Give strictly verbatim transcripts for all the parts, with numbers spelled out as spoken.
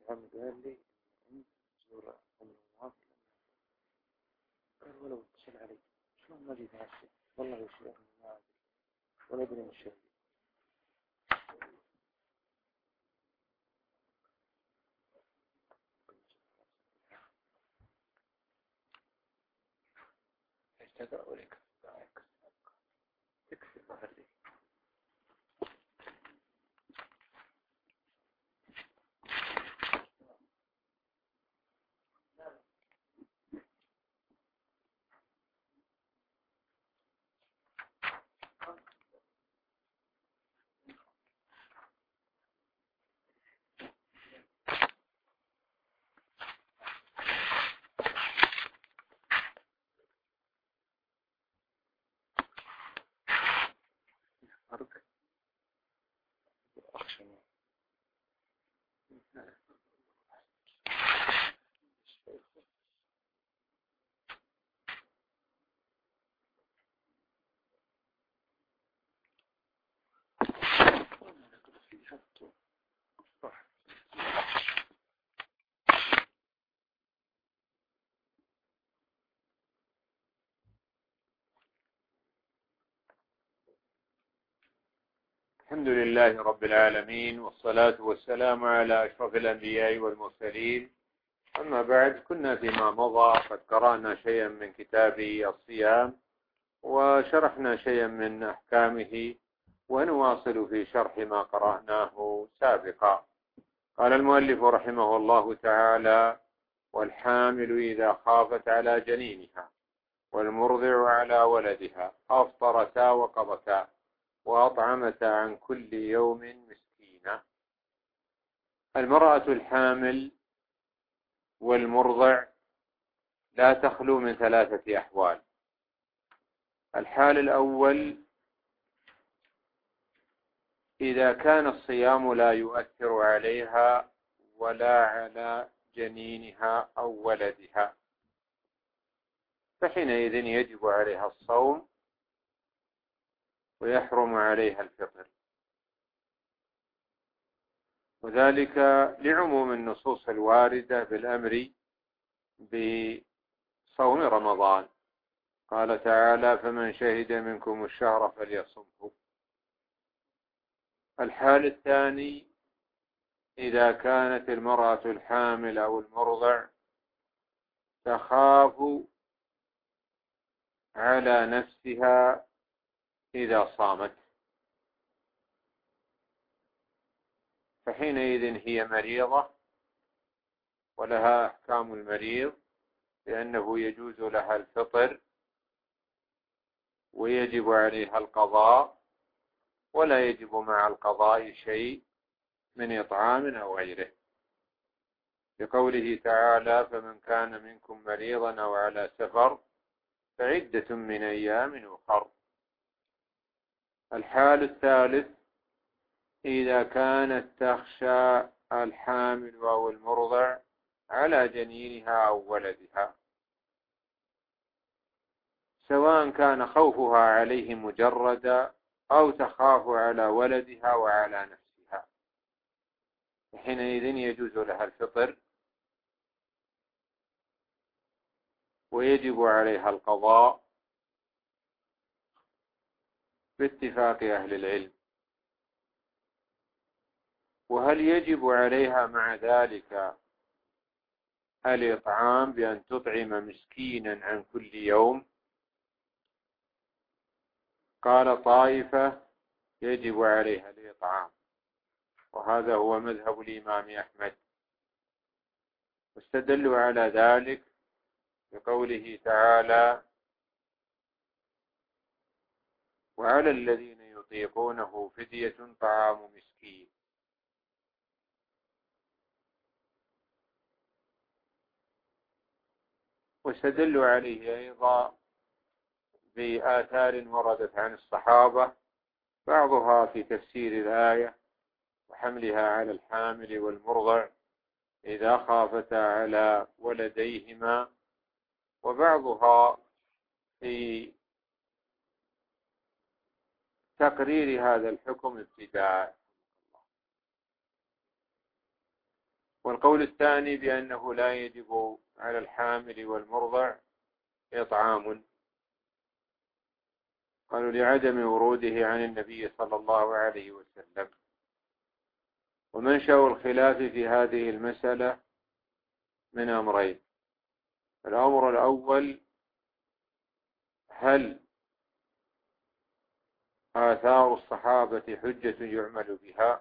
عم قال لي أنت زور أم نواف، قال ولو اتصل علي شلون ما جيت هالشيء، والله يا شيخ ما أدري ولا أدري من الشيء. ايش تقرأ ولك تكفي ظهري. فرق أخشى الحمد لله رب العالمين، والصلاة والسلام على أشرف الأنبياء والمرسلين. أما بعد، كنا فيما مضى قد قرأنا شيئا من كتاب الصيام وشرحنا شيئا من أحكامه، ونواصل في شرح ما قرأناه سابقا. قال المؤلف رحمه الله تعالى: والحامل إذا خافت على جنينها والمرضع على ولدها أفطرتا وقضتا وأطعمتا عن كل يوم مسكينا. المرأة الحامل والمرضع لا تخلو من ثلاثة أحوال. الحال الأول: إذا كان الصيام لا يؤثر عليها ولا على جنينها أو ولدها، فحينئذ يجب عليها الصوم ويحرم عليها الفطر، وذلك لعموم النصوص الواردة بالأمر بصوم رمضان. قال تعالى: فمن شهد منكم الشهر فليصمه. الحال الثاني: إذا كانت المرأة الحامل أو المرضع تخاف على نفسها إذا صامت، فحينئذ هي مريضة ولها أحكام المريض، لأنه يجوز لها الفطر ويجب عليها القضاء، ولا يجب مع القضاء شيء من إطعام أو غيره، بقوله تعالى: فمن كان منكم مريضا أو على سفر فعدة من أيام أخر. الحال الثالث: إذا كانت تخشى الحامل أو المرضع على جنينها أو ولدها، سواء كان خوفها عليه مجردا أو تخاف على ولدها وعلى نفسها، حينئذ يجوز لها الفطر ويجب عليها القضاء باتفاق أهل العلم. وهل يجب عليها مع ذلك الإطعام بأن تطعم مسكينا عن كل يوم؟ قال طائفة: يجب عليها الإطعام، وهذا هو مذهب الإمام أحمد، واستدلوا على ذلك بقوله تعالى: وعلى الذين يطيقونه فدية طعام مسكين. واستدلوا عليه أيضا بآثار وردت عن الصحابة، بعضها في تفسير الآية وحملها على الحامل والمرضع إذا خافتا على ولديهما، وبعضها في تقرير هذا الحكم ابتداء. والقول الثاني بأنه لا يجب على الحامل والمرضع إطعام، قالوا لعدم وروده عن النبي صلى الله عليه وسلم. ومنشأ الخلاف في هذه المسألة من أمرين: الأمر الأول، هل آثار الصحابة حجة يعمل بها؟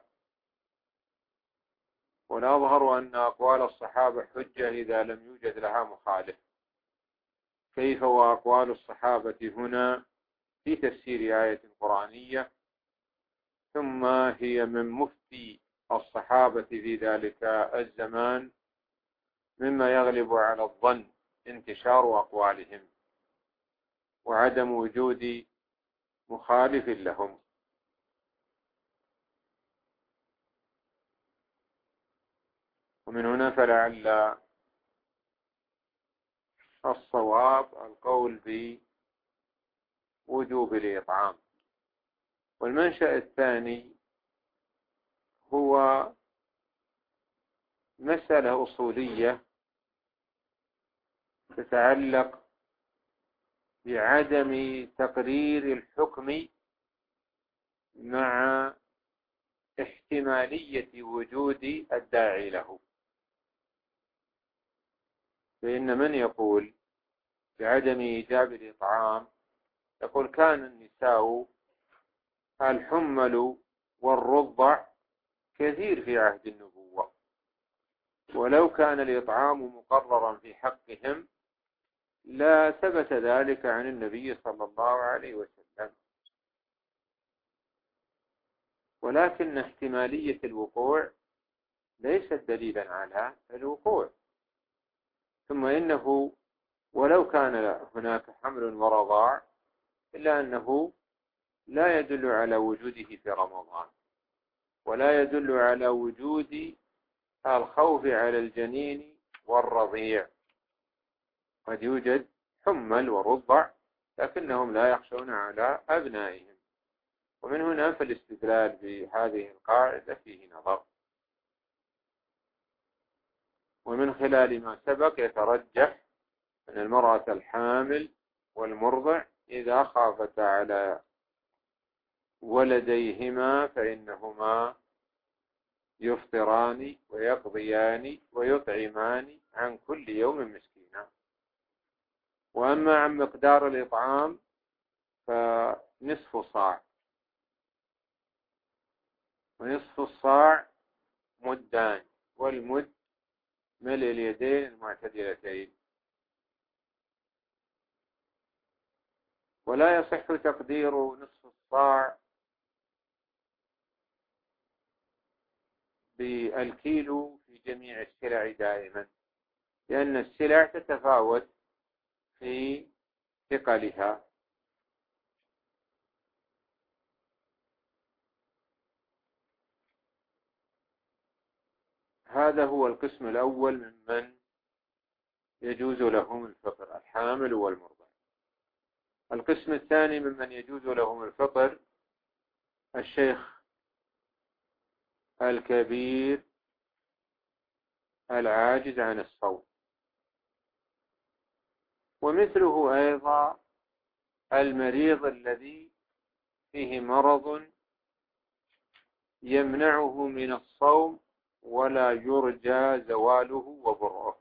والأظهر أن أقوال الصحابة حجة إذا لم يوجد لها مخالف. كيف وأقوال الصحابة هنا في تفسير آية قرآنية، ثم هي من مفتي الصحابة في ذلك الزمان مما يغلب على الظن انتشار أقوالهم وعدم وجود مخالف لهم. ومن هنا فلعل الصواب القول بوجوب الإطعام. والمنشأ الثاني هو مسألة أصولية تتعلق بعدم تقرير الحكم مع احتمالية وجود الداعي له. فإن من يقول بعدم إيجاب الإطعام يقول كان النساء الحمل والرضع كثير في عهد النبوة، ولو كان الإطعام مقررا في حقهم لا ثبت ذلك عن النبي صلى الله عليه وسلم. ولكن احتمالية الوقوع ليست دليلا على الوقوع. ثم إنه ولو كان هناك حمل ورضاع إلا أنه لا يدل على وجوده في رمضان، ولا يدل على وجود الخوف على الجنين والرضيع. قد يوجد حمل ورضع لكنهم لا يخشون على أبنائهم. ومن هنا فالاستدلال بهذه القاعدة فيه نظر. ومن خلال ما سبق يترجح أن المرأة الحامل والمرضع إذا خافتا على ولديهما فإنهما يفطران ويقضيان ويطعمان عن كل يوم مسكينا. وأما عن مقدار الإطعام فنصف صاع، ونصف الصاع مدان، والمد ملء اليدين المعتدلتين. ولا يصح تقدير نصف الصاع بالكيلو في جميع السلع دائما، لأن السلع تتفاوت في ثقلها. هذا هو القسم الأول ممن يجوز لهم الفطر، الحامل والمرضع. القسم الثاني ممن يجوز لهم الفطر الشيخ الكبير العاجز عن الصوم، ومثله أيضا المريض الذي فيه مرض يمنعه من الصوم ولا يرجى زواله وبرؤه.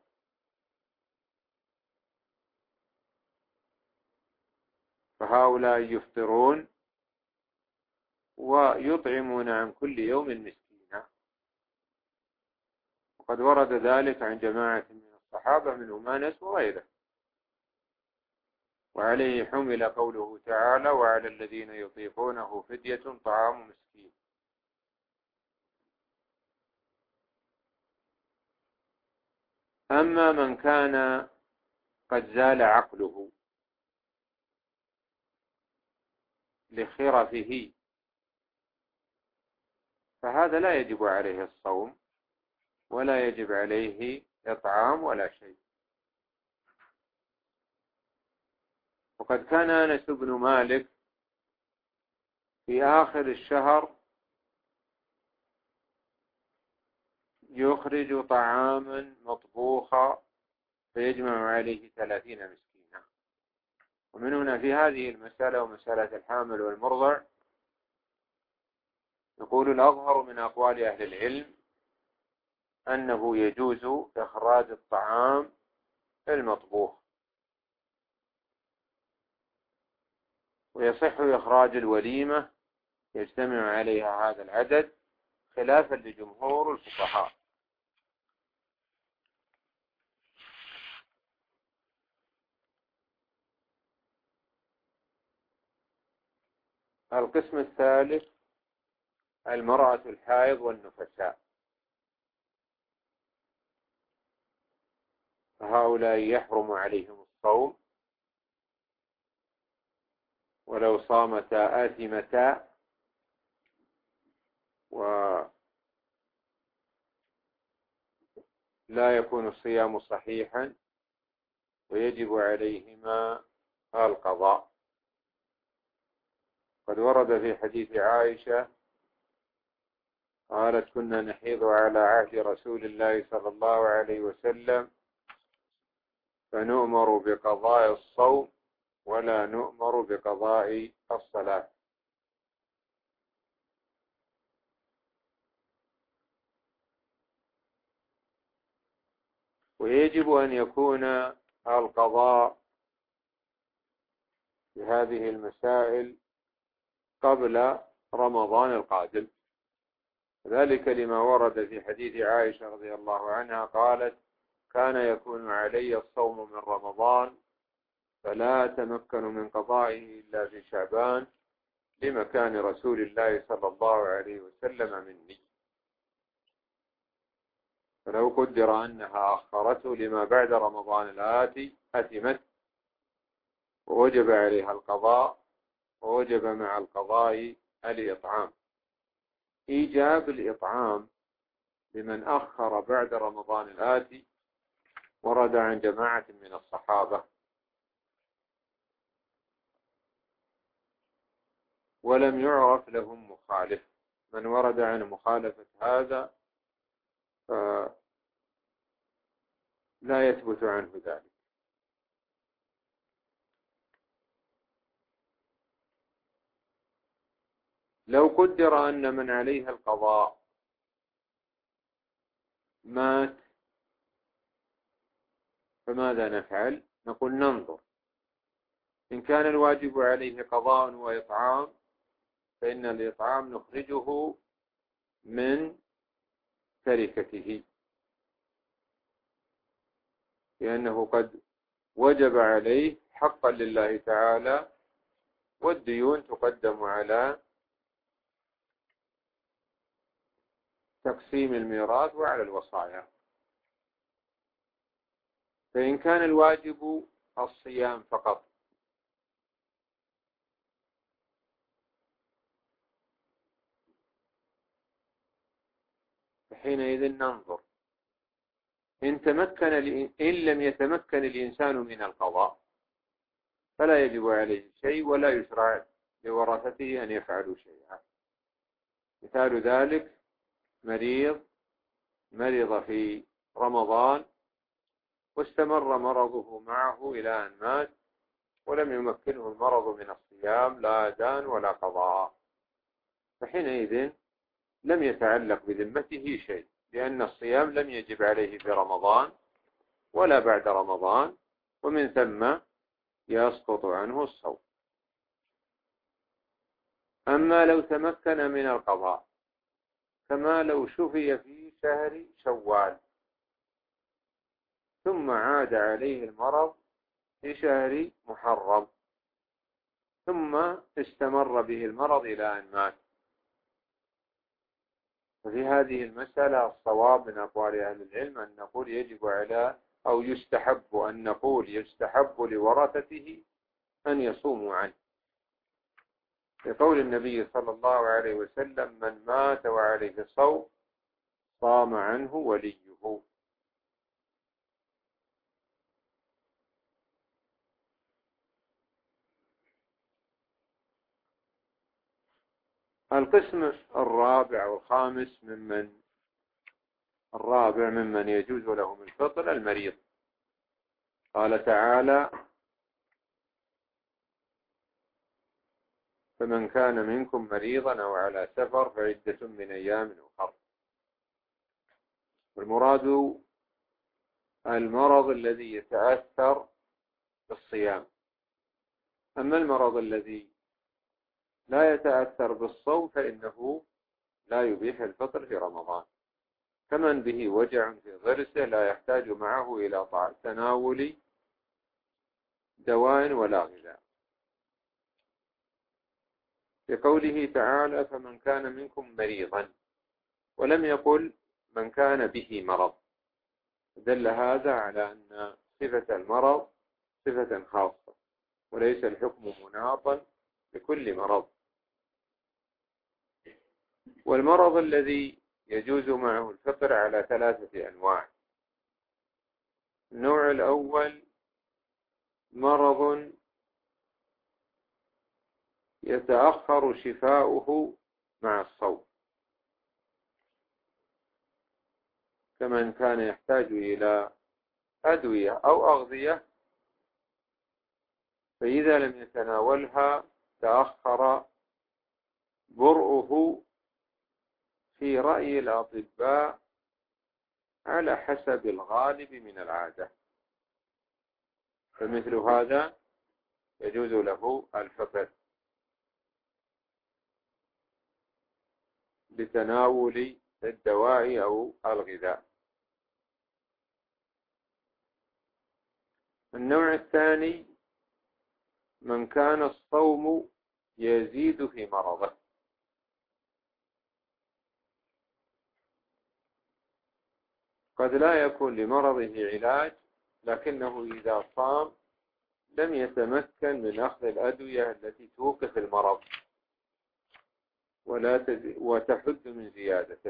فهؤلاء يفطرون ويطعمون عن كل يوم مسكينا. وقد ورد ذلك عن جماعة من الصحابة منهم أنس وغيره. وعليه حمل قوله تعالى: وعلى الذين يطيقونه فدية طعام مسكين. أما من كان قد زال عقله لخرفه فهذا لا يجب عليه الصوم ولا يجب عليه إطعام ولا شيء. وقد كان أنس بن مالك في آخر الشهر يخرج طعاما مطبوخا فيجمع عليه ثلاثين مسكينا. ومن هنا في هذه المسألة ومسألة الحامل والمرضع يقول الأظهر من أقوال أهل العلم أنه يجوز إخراج الطعام المطبوخ، ويصح إخراج الوليمة يجتمع عليها هذا العدد خلافا لجمهور الفقهاء. القسم الثالث المرأة الحائض والنفساء، فهؤلاء يحرم عليهم الصوم، ولو صامتا آثمتا، ولا يكون الصيام صحيحا، ويجب عليهما القضاء. قد ورد في حديث عائشة قالت: كنا نحيض على عهد رسول الله صلى الله عليه وسلم فنؤمر بقضاء الصوم ولا نؤمر بقضاء الصلاة. ويجب أن يكون القضاء في هذه المسائل قبل رمضان القادم، ذلك لما ورد في حديث عائشة رضي الله عنها قالت: كان يكون علي الصوم من رمضان فلا أتمكن من قضائه إلا في شعبان لمكان رسول الله صلى الله عليه وسلم مني. فلو قدر أنها أخرته لما بعد رمضان الآتي أثمت، ووجب عليها القضاء، ووجب مع القضاء الإطعام. إيجاب الإطعام لمن أخر بعد رمضان الآتي ورد عن جماعة من الصحابة، ولم يعرف لهم مخالف. من ورد عن مخالفة هذا فلا يثبت عنه ذلك. لو قدر أن من عليها القضاء مات فماذا نفعل؟ نقول ننظر، إن كان الواجب عليه قضاء وإطعام فإن الإطعام نخرجه من تركته، لأنه قد وجب عليه حقا لله تعالى، والديون تقدم على تقسيم الميراث وعلى الوصايا. فإن كان الواجب الصيام فقط فحينئذ ننظر، إن تمكن إن لم يتمكن الإنسان من القضاء فلا يجب عليه شيء، ولا يشرع لورثته أن يفعلوا شيئا. مثال ذلك مريض مرض في رمضان واستمر مرضه معه إلى أن مات، ولم يمكنه المرض من الصيام لا دان ولا قضاء، فحينئذ لم يتعلق بذمته شيء، لأن الصيام لم يجب عليه في رمضان ولا بعد رمضان، ومن ثم يسقط عنه الصوم. أما لو تمكن من القضاء كما لو شفي في شهر شوال ثم عاد عليه المرض في شهر محرم ثم استمر به المرض إلى أن مات، ففي هذه المسألة الصواب من أقوال أهل العلم أن نقول يجب على أو يستحب أن نقول يستحب لورثته أن يصوموا عنه، لقول النبي صلى الله عليه وسلم: من مات وعليه صوم صام عنه وليه. القسم الرابع والخامس ممن الرابع ممن يجوز لهم الفطر المريض. قال تعالى: فمن كان منكم مريضا أو على سفر فعدة من أيام أخر. والمراد المرض الذي يتأثر بالصيام. أما المرض الذي لا يتأثر بالصوم فإنه لا يبيح الفطر في رمضان، كمن به وجع في ضرسه لا يحتاج معه إلى تناول دواء ولا غذاء، لقوله تعالى: فمن كان منكم مريضا، ولم يقل من كان به مرض، دل هذا على أن صفة المرض صفة خاصة، وليس الحكم مناطا لكل مرض. والمرض الذي يجوز معه الفطر على ثلاثة أنواع. النوع الأول مرض يتأخر شفاؤه مع الصوم، كمن كان يحتاج إلى أدوية أو أغذية، فإذا لم يتناولها تأخر برؤه في رأي الأطباء على حسب الغالب من العادة، فمثل هذا يجوز له الفطر بتناول الدواء أو الغذاء. النوع الثاني من كان الصوم يزيد في مرضه، قد لا يكون لمرضه علاج، لكنه إذا صام لم يتمكن من أخذ الأدوية التي توقف المرض ولا تز... وتحد من زيادته،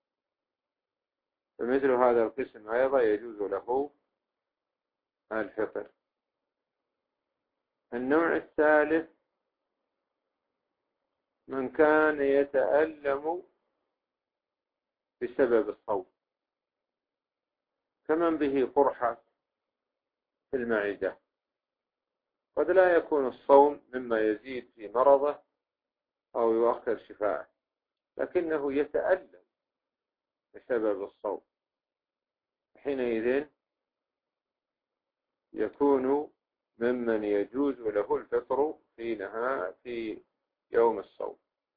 فمثل هذا القسم أيضا يجوز له الفطر. النوع الثالث من كان يتألم بسبب الصوم، كمن به قرحة في المعدة، قد لا يكون الصوم مما يزيد في مرضه أو يؤخر شفاءه، لكنه يتألم بسبب الصوم، حينئذ يكون ممن يجوز له الفطر في نهاية في يوم الصوم.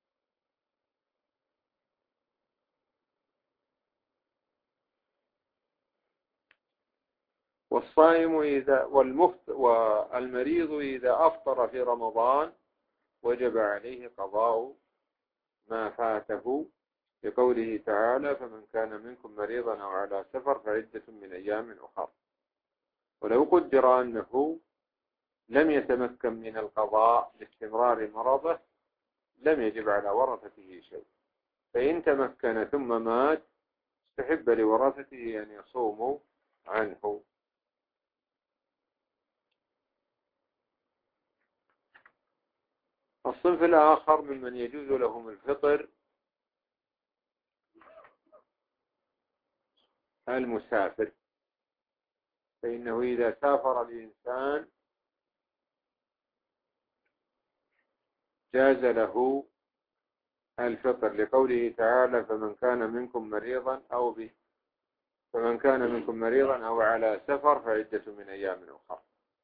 والصائم إذا والمفت والمريض إذا أفطر في رمضان وجب عليه قضاء ما فاته، لقوله تعالى: فمن كان منكم مريضا أو على سفر فعدة من أيام أخر. ولو قدر أنه لم يتمكن من القضاء لاستمرار مرضه لم يجب على ورثته شيء، فإن تمكن ثم مات استحب لورثته أن يصوموا عنه. الصنف الآخر ممن يجوز لهم الفطر المسافر، فإنه إذا سافر الإنسان جاز له الفطر، لقوله تعالى: فمن كان منكم مريضا أو به فمن كان منكم مريضا أو على سفر فعدة من أيام أخرى.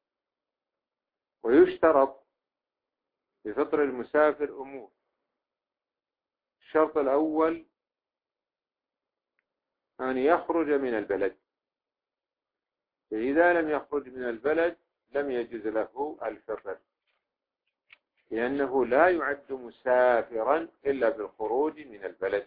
ويشترط بفطر المسافر أمور. الشرط الأول أن يخرج من البلد، فإذا لم يخرج من البلد لم يجوز له الفطر، لأنه لا يعد مسافرا إلا بالخروج من البلد،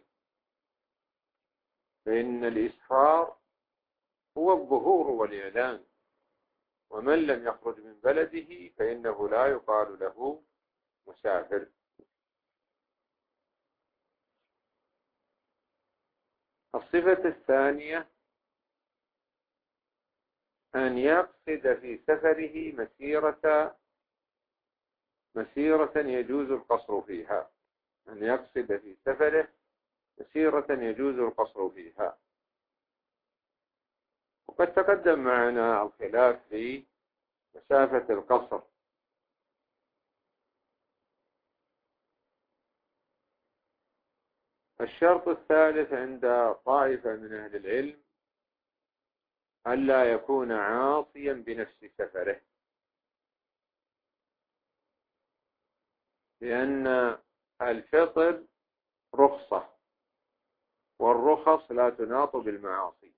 فإن الإسفار هو الظهور والإعلان، ومن لم يخرج من بلده فإنه لا يقال له مسافر. الصفة الثانية أن يقصد في سفره مسيرة مسيرة يجوز القصر فيها، أن يقصد في سفره مسيرة يجوز القصر فيها، وقد تقدم معنا الخلاف في مسافة القصر. الشرط الثالث عند طائفة من أهل العلم ألا يكون عاصيا بنفس سفره، لأن الفطر رخصة، والرخص لا تناط بالمعاصي،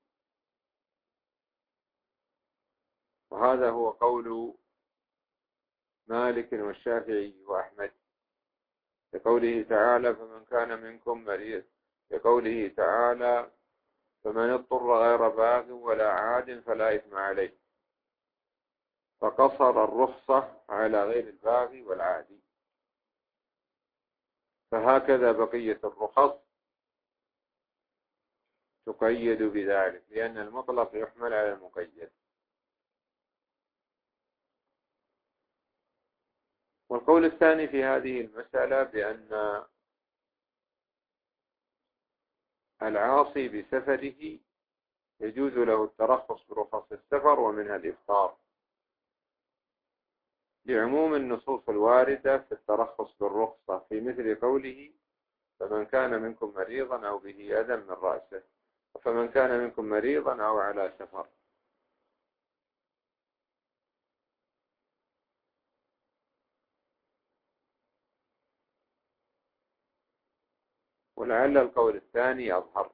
وهذا هو قول مالك والشافعي وأحمد، لقوله تعالى فمن كان منكم مريض، لقوله تعالى فمن اضطر غير باغ ولا عاد فلا إثم عليه، فقصر الرخصة على غير الباغي والعادي. فهكذا بقية الرخص تقيد بذلك، لأن المطلق يحمل على المقيد. والقول الثاني في هذه المسألة بأن العاصي بسفره يجوز له الترخص برخص السفر ومنها الإفطار، لعموم النصوص الواردة في الترخص بالرخصة، في مثل قوله فمن كان منكم مريضا أو به أذى من رأسه، فمن كان منكم مريضا أو على سفر. ولعل القول الثاني أظهر،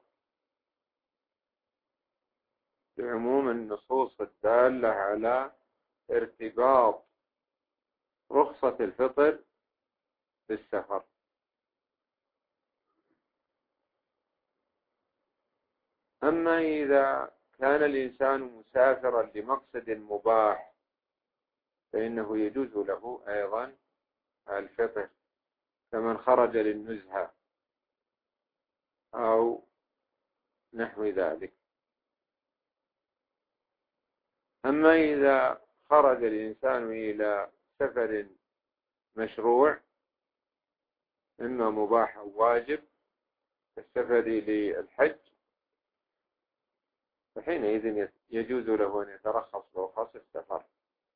لعموم النصوص الدالة على ارتباط رخصة الفطر بالسفر. أما إذا كان الإنسان مسافرا لمقصد مباح فإنه يجوز له أيضا الفطر، كمن خرج للنزهة أو نحو ذلك. أما إذا خرج الإنسان إلى سفر مشروع إما مباح أو واجب كالسفر للحج، فحينئذ يجوز له أن يترخص برخص السفر.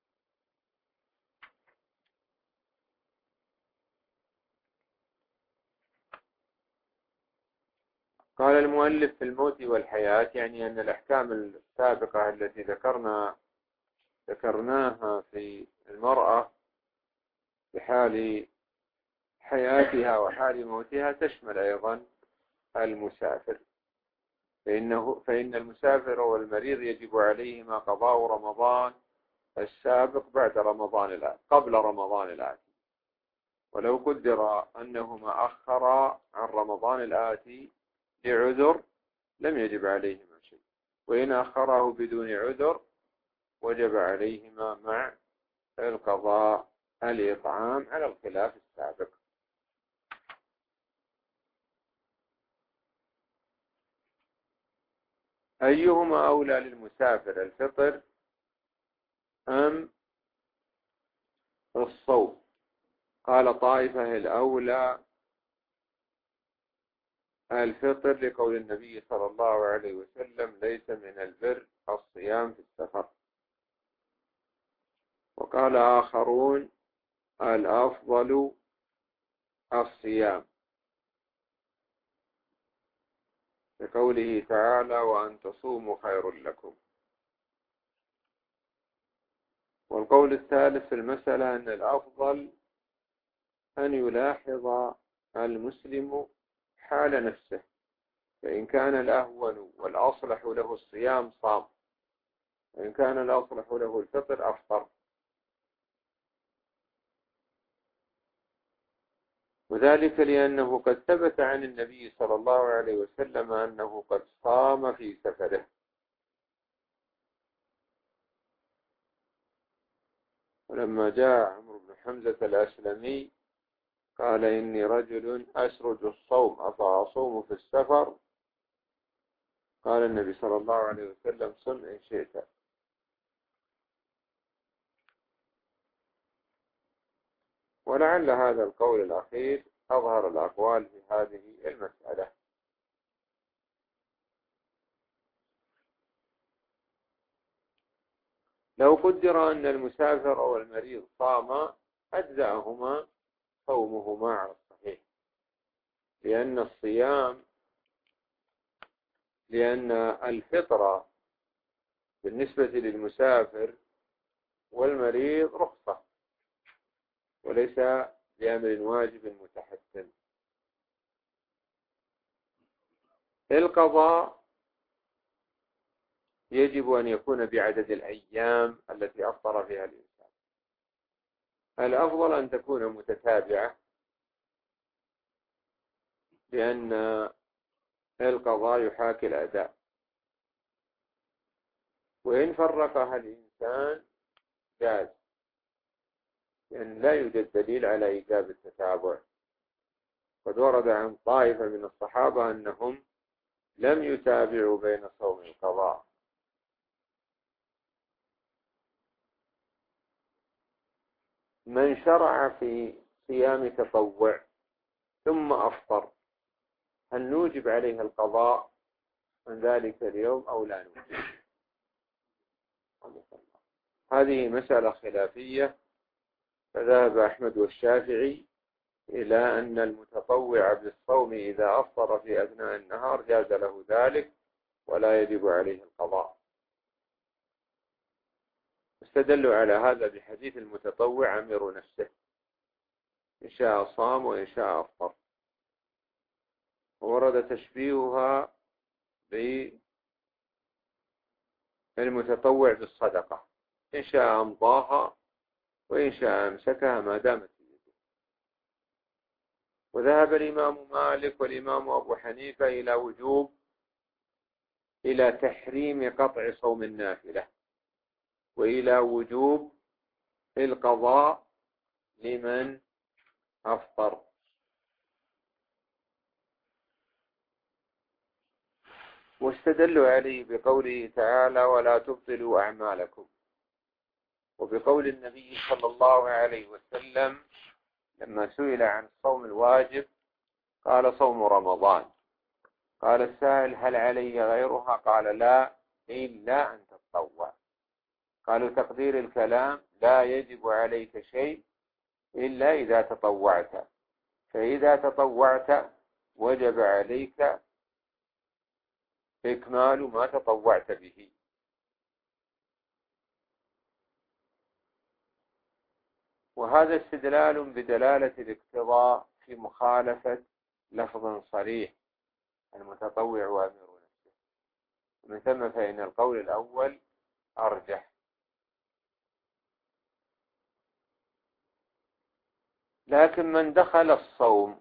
قال المؤلف في الموت والحياة، يعني أن الأحكام السابقة التي ذكرنا ذكرناها في المرأة بحال حياتها وحال موتها تشمل أيضا المسافر، فإنه فإن المسافر والمريض يجب عليهما قضاء رمضان السابق بعد رمضان الآتي قبل رمضان الآتي، ولو قدر أنهما أخرا عن رمضان الآتي لعذر لم يجب عليهما شيء، وإن أخره بدون عذر وجب عليهما مع القضاء الإطعام على الخلاف السابق. أيهما أولى للمسافر، الفطر أم الصوم؟ قال طائفة الأولى الفطر، لقول النبي صلى الله عليه وسلم ليس من البر الصيام في السفر. وقال آخرون الأفضل الصيام، لقوله تعالى وأن تصوموا خير لكم. والقول الثالث في المسألة أن الأفضل أن يلاحظ المسلم حال نفسه، فإن كان الأهون والأصلح له الصيام صام، وإن كان الأصلح له الفطر أفطر. وذلك لأنه قد ثبت عن النبي صلى الله عليه وسلم أنه قد صام في سفره، ولما جاء عمرو بن حمزة الأسلمي قال إني رجل أسرج الصوم أفأصوم في السفر؟ قال النبي صلى الله عليه وسلم صم إن شئت. ولعل هذا القول الأخير أظهر الأقوال في هذه المسألة. لو قدر أن المسافر أو المريض صام أجزأهما صومهما على الصحيح، لأن الصيام لأن الفطرة بالنسبة للمسافر والمريض رخصة وليس بأمر واجب متحتم. القضاء يجب أن يكون بعدد الأيام التي أفطر فيها الإنسان. الأفضل أن تكون متتابعة، لأن القضاء يحاكي الأداء، وإن فرقها الإنسان جاز، لأن لا يوجد دليل على إيجاب التتابع. قد ورد عن طائفة من الصحابة أنهم لم يتابعوا بين صوم القضاء. من شرع في صيام تطوع ثم أفطر، هل نوجب عليه القضاء من ذلك اليوم أو لا نوجب؟ هذه مسألة خلافية، فذهب أحمد والشافعي إلى أن المتطوع بالصوم إذا أفطر في أثناء النهار جاز له ذلك ولا يجب عليه القضاء. استدلوا على هذا بحديث المتطوع عمر نفسه، إن شاء صام وإن شاء أفطر. وورد تشبيهها بالمتطوع بالصدقة، إن شاء أمضاها وإن شاء أمسكها ما دامت في يده. وذهب الإمام مالك والإمام أبو حنيفة إلى وجوب إلى تحريم قطع صوم النافلة، وإلى وجوب القضاء لمن أفطر. واستدلوا عليه بقوله تعالى ولا تبطلوا أعمالكم، وبقول النبي صلى الله عليه وسلم لما سئل عن الصوم الواجب قال صوم رمضان. قال السائل هل علي غيرها؟ قال لا إلا أن تتطوع. قالوا تقدير الكلام لا يجب عليك شيء إلا إذا تطوعت، فإذا تطوعت وجب عليك إكمال ما تطوعت به. وهذا استدلال بدلالة الاقتضاء في مخالفة لفظ صريح المتطوع وأمير نفسه، ومن ثم فإن القول الأول أرجح. لكن من دخل الصوم،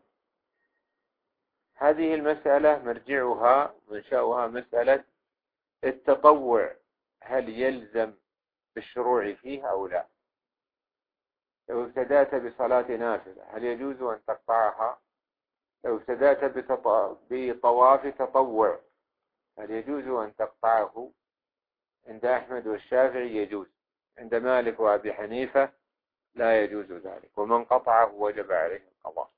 هذه المسألة مرجعها ومنشأها مسألة التطوع، هل يلزم بالشروع فيه أو لا؟ لو ابتدأت بصلاة نافلة هل يجوز أن تقطعها؟ لو ابتدأت بطواف تطوع هل يجوز أن تقطعه؟ عند أحمد والشافعي يجوز، عند مالك وأبي حنيفة لا يجوز ذلك، ومن قطعه وجب عليه القضاء.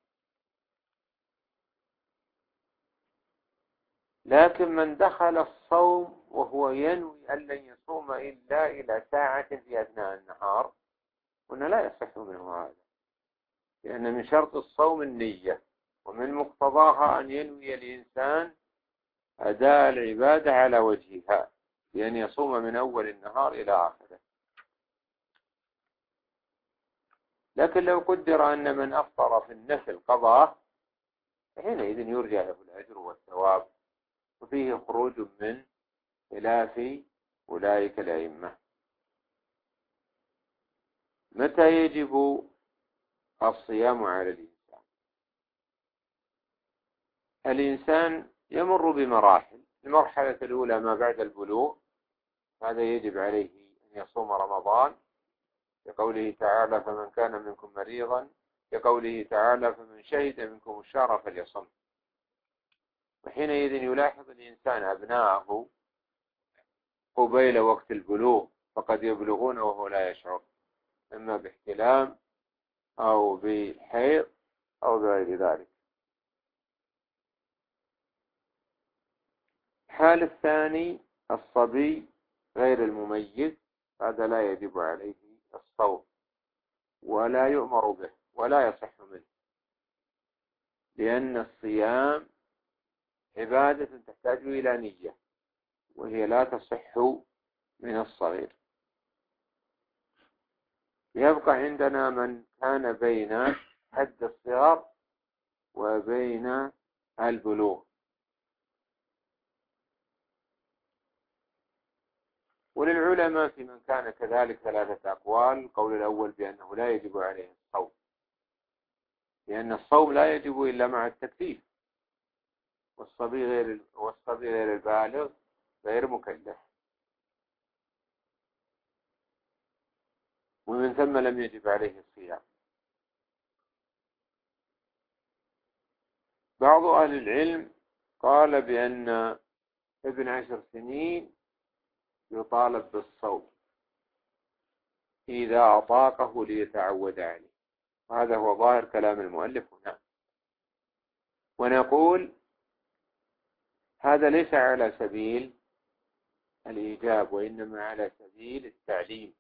لكن من دخل الصوم وهو ينوي أن لن يصوم إلا إلى ساعة في أثناء النهار، هنا لا يصح منه هذا، لأن من شرط الصوم النية، ومن مقتضاها أن ينوي الإنسان أداء العبادة على وجهها، بأن يصوم من أول النهار إلى آخره. لكن لو قدر أن من أفطر في النفل قضاه، حينئذ يرجى له الأجر والثواب، وفيه خروج من خلاف أولئك الأئمة. متى يجب الصيام على الإنسان؟ الإنسان يمر بمراحل. المرحلة الأولى ما بعد البلوغ، هذا يجب عليه أن يصوم رمضان، لقوله تعالى فمن كان منكم مريضا، لقوله تعالى فمن شهد منكم الشهر فليصم. وحينئذ يلاحظ الإنسان أبناءه قبيل وقت البلوغ، فقد يبلغون وهو لا يشعر، إما باحتلام أو بحيض أو بغير ذلك. الحال الثاني الصبي غير المميز، هذا لا يجب عليه الصوم ولا يؤمر به ولا يصح منه، لأن الصيام عبادة تحتاج إلى نية، وهي لا تصح من الصغير. يبقى عندنا من كان بين حد الصغر وبين البلوغ. وللعلماء في من كان كذلك ثلاثة أقوال. القول الأول بأنه لا يجب عليه الصوم، لأن الصوم لا يجب إلا مع التكليف، والصبي غير والصبي غير البالغ غير مكلف، ومن ثم لم يجب عليه الصيام. بعض أهل العلم قال بأن ابن عشر سنين يطالب بالصوم إذا أطاقه ليتعود عليه، وهذا هو ظاهر كلام المؤلف هنا. ونقول هذا ليس على سبيل الإيجاب، وإنما على سبيل التعليم.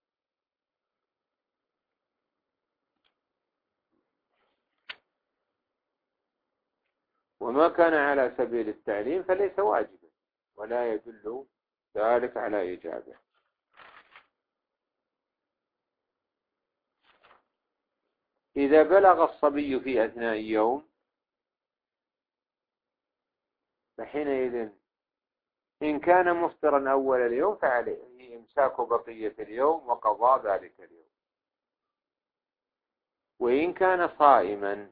وما كان على سبيل التعليم فليس واجبا، ولا يدل ذلك على إيجابه. إذا بلغ الصبي في أثناء يوم فحينئذ إن كان مفطرا أول اليوم فعليه إمساك بقية اليوم وقضاء ذلك اليوم، وإن كان صائما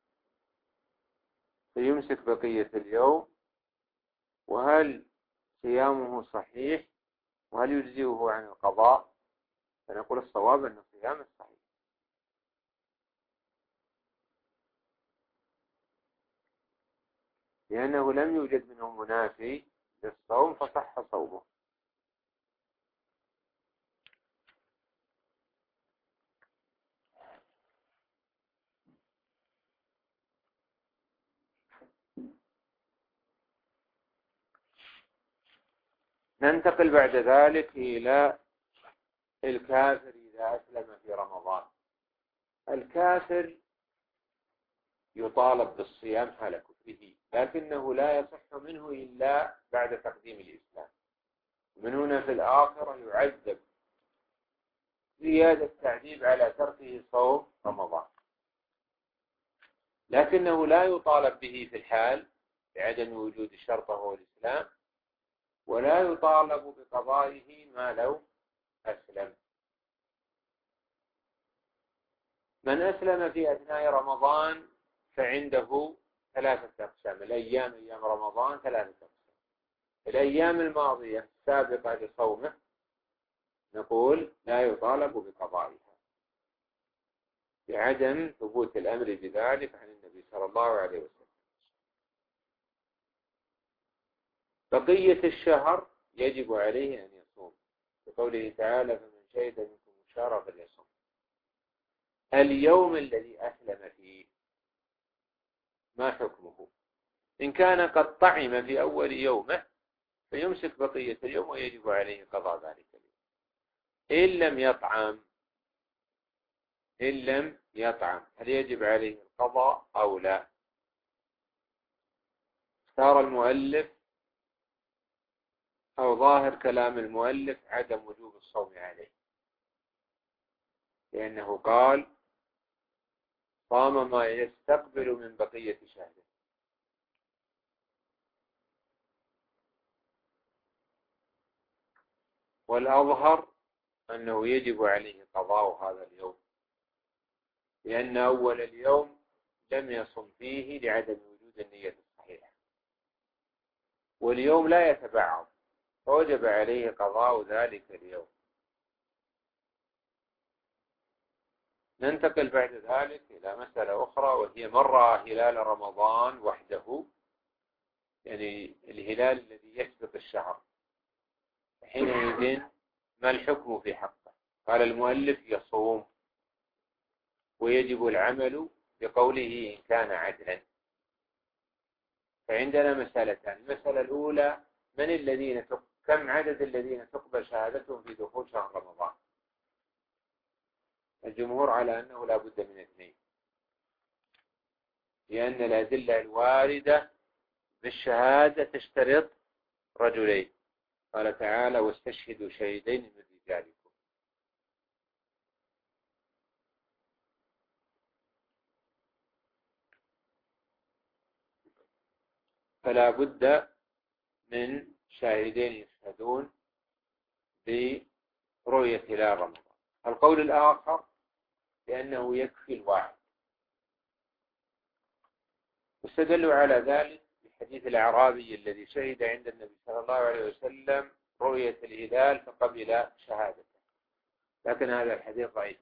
فيمسك بقية اليوم. وهل صيامه صحيح وهل يجزئه عن القضاء؟ فنقول الصواب أن الصيام الصحيح، لأنه لم يوجد منه منافي للصوم فصح صومه. ننتقل بعد ذلك إلى الكافر إذا أسلم في رمضان. الكافر يطالب بالصيام حال كفره، لكنه لا يصح منه إلا بعد تقديم الإسلام. من هنا في الآخرة يعذب زيادة التعذيب على تركه صوم رمضان، لكنه لا يطالب به في الحال لعدم وجود الشرط وهو الإسلام، ولا يطالب بقضائه ما لو أسلم. من أسلم في أثناء رمضان فعنده ثلاثة أقسام. الأيام أيام رمضان ثلاثة أقسام. الأيام الماضية السابقة لصومه نقول لا يطالب بقضائها بعدم ثبوت الأمر بذلك عن النبي صلى الله عليه وسلم. بقية الشهر يجب عليه أن يصوم، بقوله تعالى فمن شهد منكم الشهر فليصوم. اليوم الذي أسلم فيه ما حكمه؟ إن كان قد طعم في أول يومه فيمسك بقية اليوم ويجب عليه قضاء ذلك اليوم. إن لم يطعم إن لم يطعم هل يجب عليه القضاء أو لا؟ اختار المؤلف أو ظاهر كلام المؤلف عدم وجوب الصوم عليه، لأنه قال صام ما يستقبل من بقية شهره. والأظهر أنه يجب عليه قضاء هذا اليوم، لأن أول اليوم لم يصم فيه لعدم وجود النية الصحيحة، واليوم لا يتبعض فوجب عليه قضاء ذلك اليوم. ننتقل بعد ذلك إلى مسألة أخرى، وهي من رأى هلال رمضان وحده، يعني الهلال الذي يسبق الشهر، حينئذ ما الحكم في حقه؟ قال المؤلف يصوم ويجب العمل بقوله إن كان عدلا. فعندنا مسألتان. المسألة الأولى من الذين كم عدد الذين تقبل شهادتهم في دخول شهر رمضان؟ الجمهور على أنه لا بد من اثنين، لأن الأدلة الواردة بالشهادة تشترط رجلين. قال تعالى: واستشهدوا شهيدين من رجالكم. فلا بد من شاهدين يشهدون برؤية هلال رمضان. القول الآخر بأنه يكفي الواحد، واستدلوا على ذلك بحديث الأعرابي الذي شهد عند النبي صلى الله عليه وسلم رؤية الهلال فقبل شهادته، لكن هذا الحديث ضعيف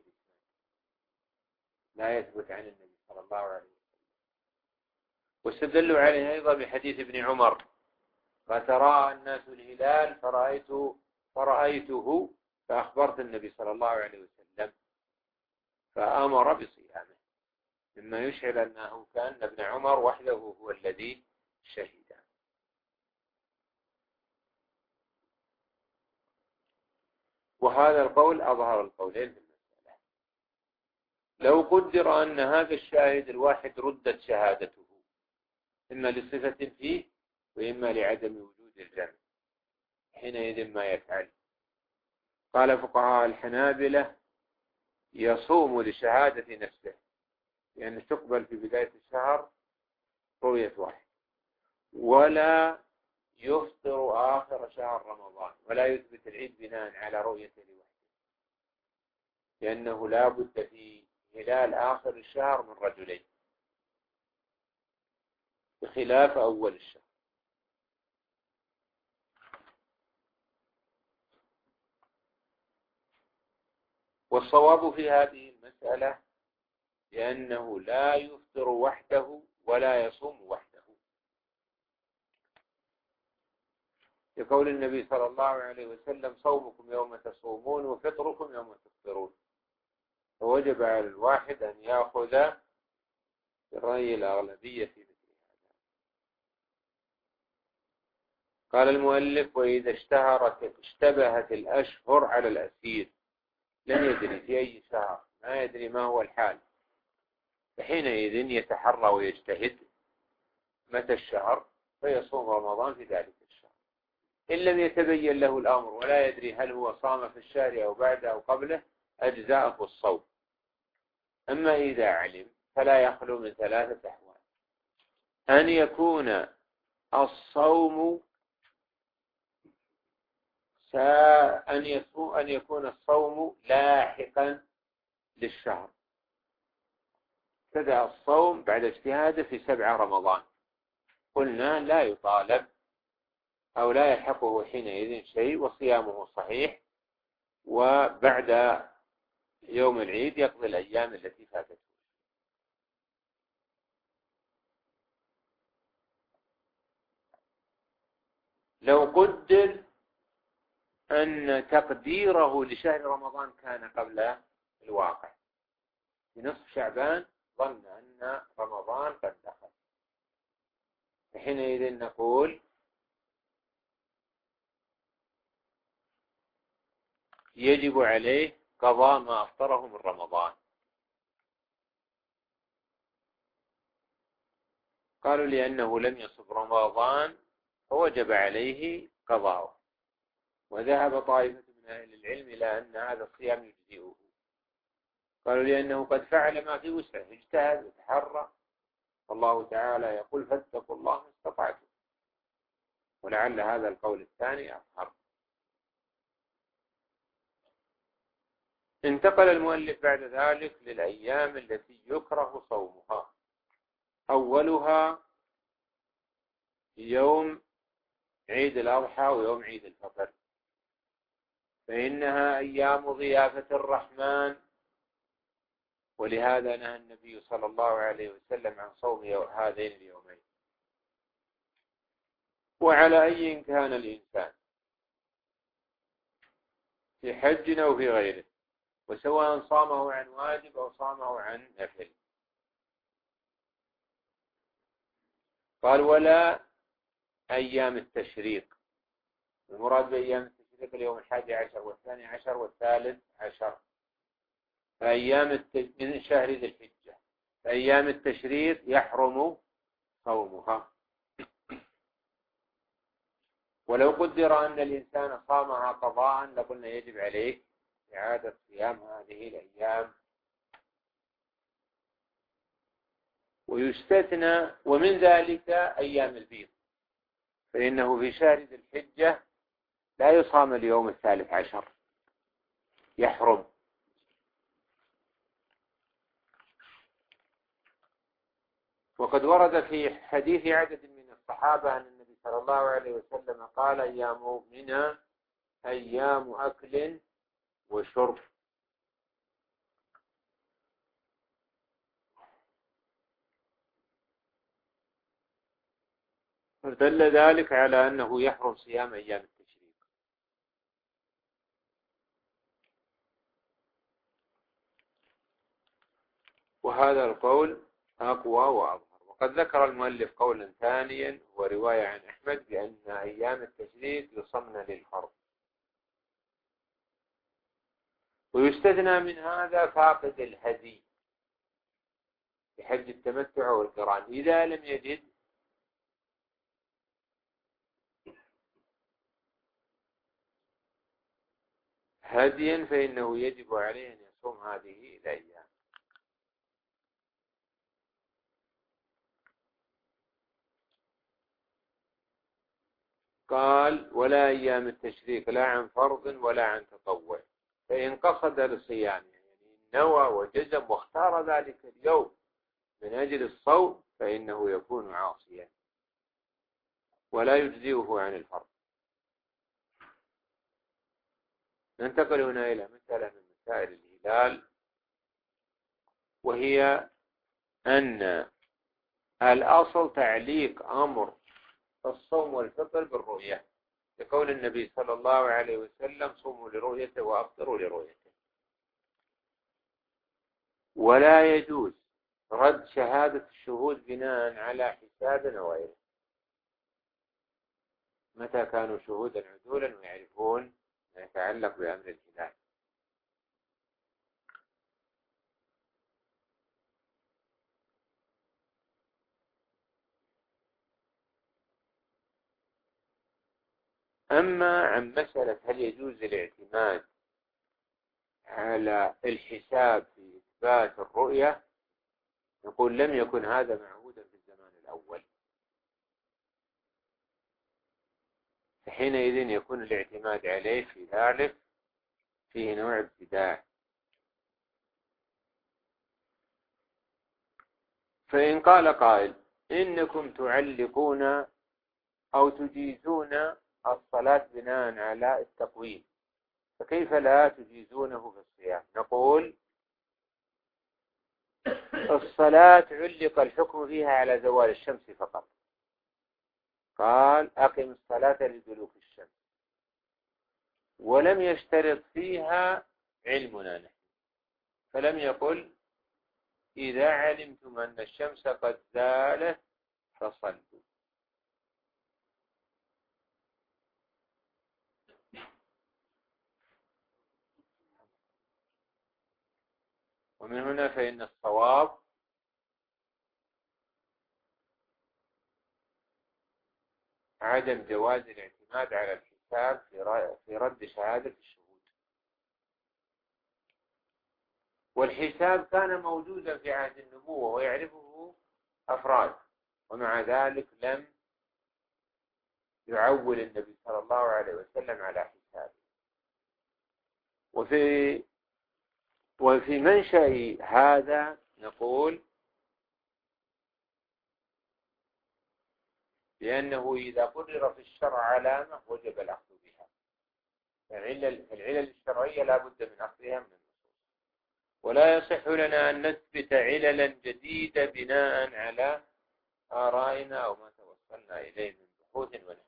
لا يثبت عن النبي صلى الله عليه وسلم. واستدلوا عليه أيضا بحديث ابن عمر: فتراءى الناس الهلال فرأيته, فرأيته فأخبرت النبي صلى الله عليه وسلم فأمر بصيامه، مما يشعر أنه كان ابن عمر وحده هو الذي شهد. وهذا القول أظهر القولين في المسألة. لو قدر أن هذا الشاهد الواحد ردت شهادته إما لصفة فيه وإما لعدم وجود الجمع، حينئذ ما يفعل؟ قال فقهاء الحنابلة: يصوم لشهادة نفسه، لأن يعني تقبل في بداية الشهر رؤية واحد، ولا يفطر آخر شهر رمضان، ولا يثبت العيد بناء على رؤية لوحده، لأنه لا بد في هلال آخر الشهر من رجلين بخلاف أول الشهر. والصواب في هذه المسألة لأنه لا يفطر وحده ولا يصوم وحده، لقول النبي صلى الله عليه وسلم: صومكم يوم تصومون وفطركم يوم تفطرون. فوجب على الواحد أن يأخذ برأي الأغلبية في مثل هذا. قال المؤلف: وإذا اشتهرت اشتبهت الأشهر على الأسير، لم يدري في أي شهر، ما يدري ما هو الحال، فحينئذ يتحرى ويجتهد متى الشهر فيصوم رمضان في ذلك الشهر. إن لم يتبين له الأمر ولا يدري هل هو صام في الشهر أو بعده أو قبله أجزاءه الصوم. أما إذا علم فلا يخلو من ثلاثة أحوال: أن يكون الصوم أن يكون الصوم لاحقا للشهر، ابتدأ الصوم بعد اجتهاده في سبع رمضان، قلنا لا يطالب أو لا يلحقه حينئذ شيء وصيامه صحيح، وبعد يوم العيد يقضي الأيام التي فاتته. لو قدر أن تقديره لشهر رمضان كان قبل الواقع في نصف شعبان، ظن أن رمضان قد دخل، حينئذ نقول يجب عليه قضاء ما أفطره من رمضان. قالوا لأنه لم يصب رمضان فوجب عليه قضاءه، وذهب طائفة من أهل العلم إلى أن هذا الصيام يجزئه. قالوا لأنه قد فعل ما في وسعه، اجتهد وتحرى، والله تعالى يقول: فاتقوا الله ما استطعتم، ولعل هذا القول الثاني أظهر. انتقل المؤلف بعد ذلك للأيام التي يكره صومها. أولها يوم عيد الأضحى ويوم عيد الفطر، فإنها أيام ضيافة الرحمن، ولهذا نهى النبي صلى الله عليه وسلم عن صوم هذين اليومين. وعلى أي كان الإنسان في حج أو في غيره، وسواء صامه عن واجب أو صامه عن نفل. قال: ولا أيام التشريق، المراد بأيام التشريق اليوم الحادي عشر والثاني عشر والثالث عشر فأيام التج... من شهر ذي الحجة. فأيام التشريق يحرم صومها. ولو قدر أن الإنسان صامها قضاء لقلنا يجب عليه إعادة صيام هذه الأيام. ويستثنى ومن ذلك أيام البيض، فإنه في شهر ذي الحجة لا يصام اليوم الثالث عشر، يحرم. وقد ورد في حديث عدد من الصحابة أن النبي صلى الله عليه وسلم قال أيام منى أيام أكل وشرب. فدل ذلك على أنه يحرم صيام أيام التشريق. وهذا القول أقوى وأظهر. وقد ذكر المؤلف قولا ثانيا ورواية عن أحمد بأن أيام التشريق يصمن للفرض. ويستثنى من هذا فاقد الهدي بحج التمتع والقران إذا لم يجد هديا فإنه يجب عليه أن يصوم هذه الأيام. قال ولا أيام التشريق لا عن فرض ولا عن تطوع، فإن قصد للصيام يعني نوى وجزم واختار ذلك اليوم من أجل الصوم فإنه يكون عاصيا ولا يجزئه عن الفرض. ننتقل هنا إلى مسألة من مسائل الهلال، وهي أن الأصل تعليق أمر الصوم والفطر بالرؤية، لقول النبي صلى الله عليه وسلم صوموا لرؤيته وأفطروا لرؤيته. ولا يجوز رد شهادة الشهود بناء على حساب أو غيره متى كانوا شهودا عدولا ويعرفون ما يتعلق بأمر الهلال. أما عن مسألة هل يجوز الاعتماد على الحساب في إثبات الرؤية، نقول لم يكن هذا معهودا في الزمان الأول، فحينئذ يكون الاعتماد عليه في ذلك فيه نوع ابتداع. فإن قال قائل إنكم تعلقون أو تجيزون الصلاة بناء على التقويم فكيف لا تجيزونه في الصيام؟ نقول الصلاة علق الحكم فيها على زوال الشمس فقط، قال أقم الصلاة لدلوك الشمس، ولم يشترط فيها علمنا نحن، فلم يقل إذا علمتم أن الشمس قد زالت فصلوا. ومن هنا فإن الصواب عدم جواز الاعتماد على الحساب في رد شهادة الشهود. والحساب كان موجودا في عهد النبوة ويعرفه أفراد، ومع ذلك لم يعول النبي صلى الله عليه وسلم على حسابه. وفي وفي منشأ هذا نقول لأنه إذا قرر في الشرع علامة وجب الأخذ بها، العلل العلل الشرعية لا بد من أخذها من النصوص، ولا يصح لنا أن نثبت عللا جديدة بناء على آرائنا أو ما توصلنا إليه من بحوث ونحوها.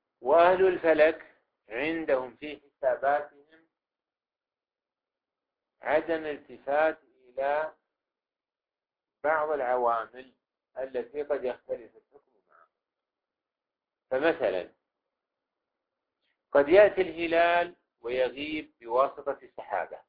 وأهل الفلك عندهم في حساباتهم عدم التفات إلى بعض العوامل التي قد يختلف الحكم معها. فمثلا قد يأتي الهلال ويغيب بواسطة سحابة،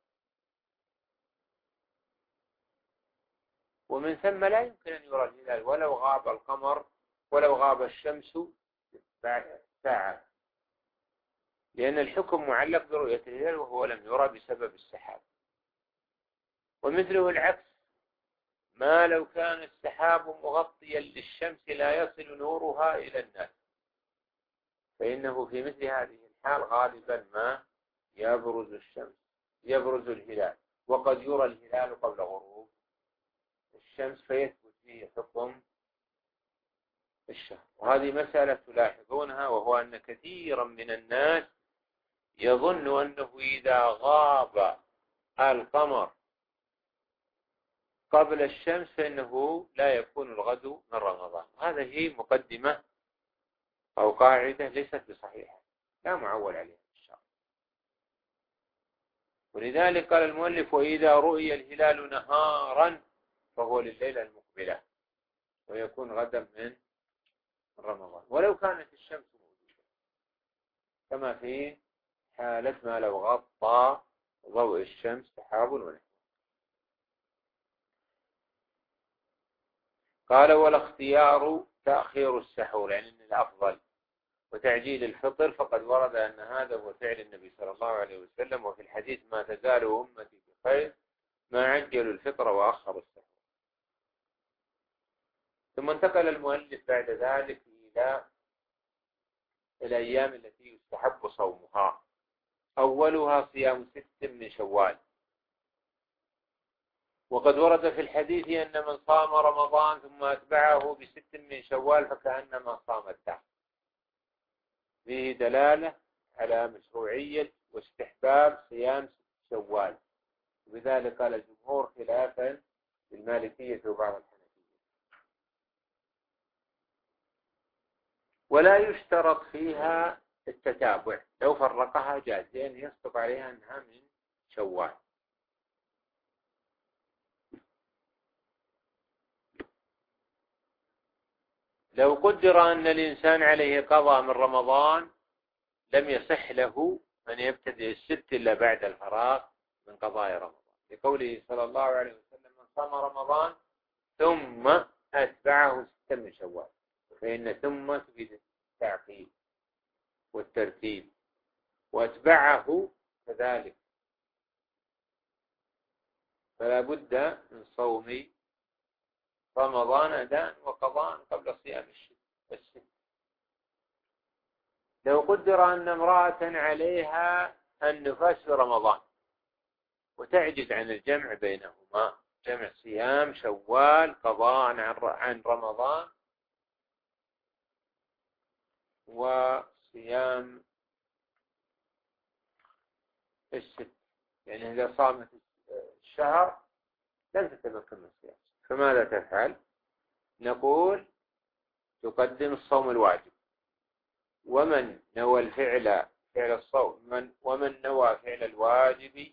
ومن ثم لا يمكن أن يرى الهلال ولو غاب القمر ولو غاب الشمس بعد ساعة، لأن الحكم معلق برؤية الهلال وهو لم يرى بسبب السحاب. ومثله العكس، ما لو كان السحاب مغطيا للشمس لا يصل نورها إلى الناس، فإنه في مثل هذه الحال غالبا ما يبرز الشمس يبرز الهلال، وقد يرى الهلال قبل غروب الشمس فيثبت فيه حكم الشهر. وهذه مسألة تلاحظونها، وهو أن كثيرا من الناس يظن أنه إذا غاب القمر قبل الشمس فإنه لا يكون الغد من رمضان. هذه مقدمة أو قاعدة ليست بصحيحة، لا معول عليها إن شاء الله. ولذلك قال المؤلف: وإذا رؤي الهلال نهارا فهو لليلة المقبلة ويكون غدا من رمضان، ولو كانت الشمس موجودة، كما في حالة ما لو غطى ضوء الشمس سحاب ونحو. قال: والاختيار تأخير السحور، يعني أن الأفضل، وتعجيل الفطر، فقد ورد أن هذا هو فعل النبي صلى الله عليه وسلم، وفي الحديث: ما تزال أمتي بخير ما عجلوا الفطر وأخروا السحور. ثم انتقل المؤلف بعد ذلك إلى الأيام التي يستحب صومها. أولها صيام ست من شوال، وقد ورد في الحديث أن من صام رمضان ثم أتبعه بست من شوال فكأنما صام الدهر. فيه دلالة على مشروعية واستحباب صيام شوال، وبذلك قال الجمهور خلافا للمالكية وبعض الحنفية. ولا يشترط فيها التتابع، لو فرقها جاز، لأن يصدق عليها أنها من شوال. لو قدر أن الإنسان عليه قضاء من رمضان لم يصح له أن يبتدئ الست إلا بعد الفراغ من قضاء رمضان، لقوله صلى الله عليه وسلم: من صام رمضان ثم أتبعه ستة من شوال، فإن ثم تفيد التعقيب والترتيب، وأتبعه كذلك، فلا بد من صوم رمضان أداء وقضاء قبل صيام الست. لو قدر أن امرأة عليها النفاس في رمضان وتعجز عن الجمع بينهما، جمع صيام شوال قضاء عن رمضان وصيام الست، يعني إذا صامت الشهر لن تتمكن من الصيام، فماذا تفعل؟ نقول تقدم الصوم الواجب، ومن نوى الفعل فعل الصوم من ومن نوى فعل الواجب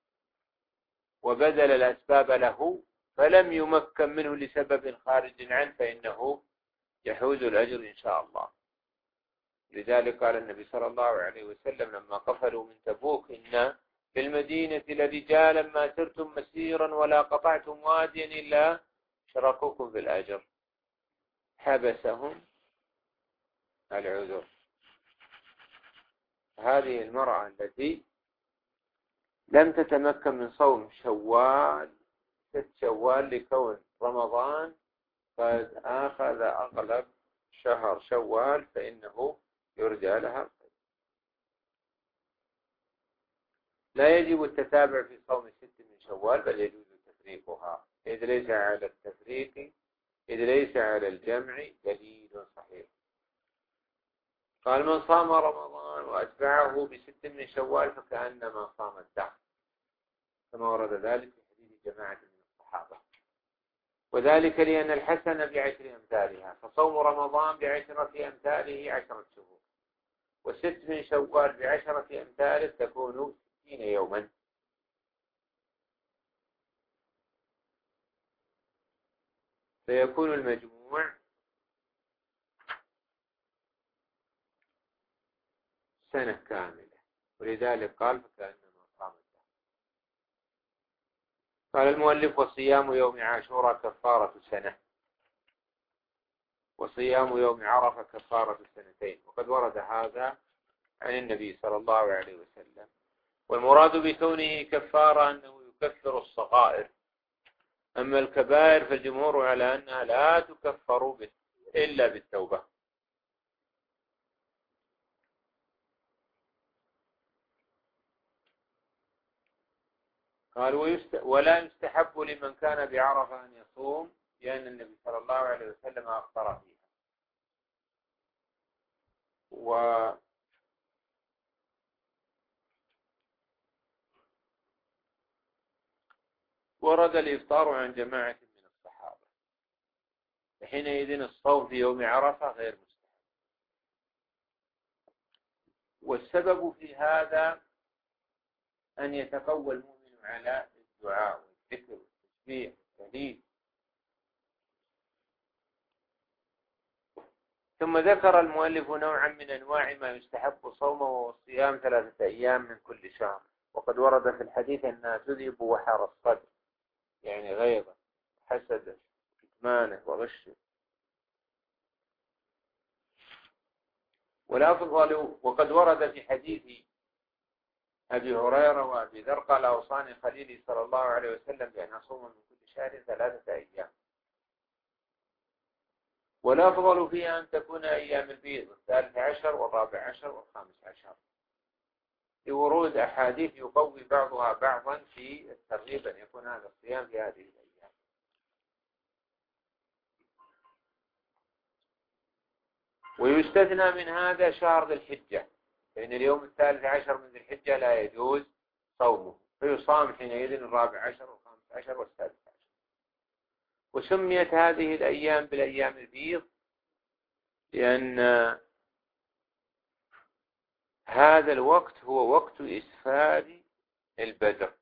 وبذل الأسباب له فلم يمكن منه لسبب خارج عنه فإنه يحوز الأجر إن شاء الله. لذلك قال النبي صلى الله عليه وسلم لما قفلوا من تبوك: إن في المدينة لرجالا ما سرتم مسيرا ولا قطعتم واديا إلا شركوكم في الأجر، حبسهم العذر. هذه المرأة التي لم تتمكن من صوم شوال ست شوال لكون رمضان قد أخذ أغلب شهر شوال فإنه يرجى لها. لا يجب التتابع في صوم ست من شوال، بل يجوز تفريقها، إذ ليس على التفريق إذ ليس على الجمع دليل صحيح. قال: من صام رمضان وأتبعه بست من شوال فكأنما صام الدهر، كما ورد ذلك في حديث جماعة من الصحابة. وذلك لأن الحسنة بعشر أمثالها، فصوم رمضان بعشرة أمثاله عشرة شهور، وست من شوال بعشرة أمثاله تكون ستين يوما. فيكون المجموع سنة كاملة، ولذلك قال فكأنما قام الدهر. قال المؤلف وصيام يوم عاشوراء كفارة سنة، وصيام يوم عرفة كفارة سنتين. وقد ورد هذا عن النبي صلى الله عليه وسلم. والمراد بكونه كفارة أنه يكفر الصغائر، أما الكبائر فالجمهور على أنها لا تكفر به إلا بالتوبة. قال ويست... ولا يستحب لمن كان بعرفة أن يصوم، لأن النبي صلى الله عليه وسلم أفطر فيها. و ورد الإفطار عن جماعة من الصحابة، حينئذ الصوم في يوم عرفة غير مستحب. والسبب في هذا أن يتقوى المؤمن على الدعاء والذكر والتسبيح والتهليل. ثم ذكر المؤلف نوعا من أنواع ما يستحب صومه والصيام ثلاثة أيام من كل شهر. وقد ورد في الحديث أنها تذهب وحر الصدر، يعني غيظه حسده كتمانه وغشه. والأفضل وقد ورد في حديث أبي هريرة وأبي ذر قال أوصاني خليلي صلى الله عليه وسلم بأن أصوم من كل شهر ثلاثة أيام. والأفضل فيها أن تكون أيام البيض الثالث عشر والرابع عشر والخامس عشر، لورود أحاديث يقوي بعضها بعضا في الترغيب أن يكون هذا الصيام في هذه الأيام. ويستثنى من هذا شهر ذي الحجة، لأن اليوم الثالث عشر من ذي الحجة لا يجوز صومه، فيصام حينئذ الرابع عشر والخامس عشر والسادس عشر. وسميت هذه الأيام بالأيام البيض لأن هذا الوقت هو وقت إسفاد البدر،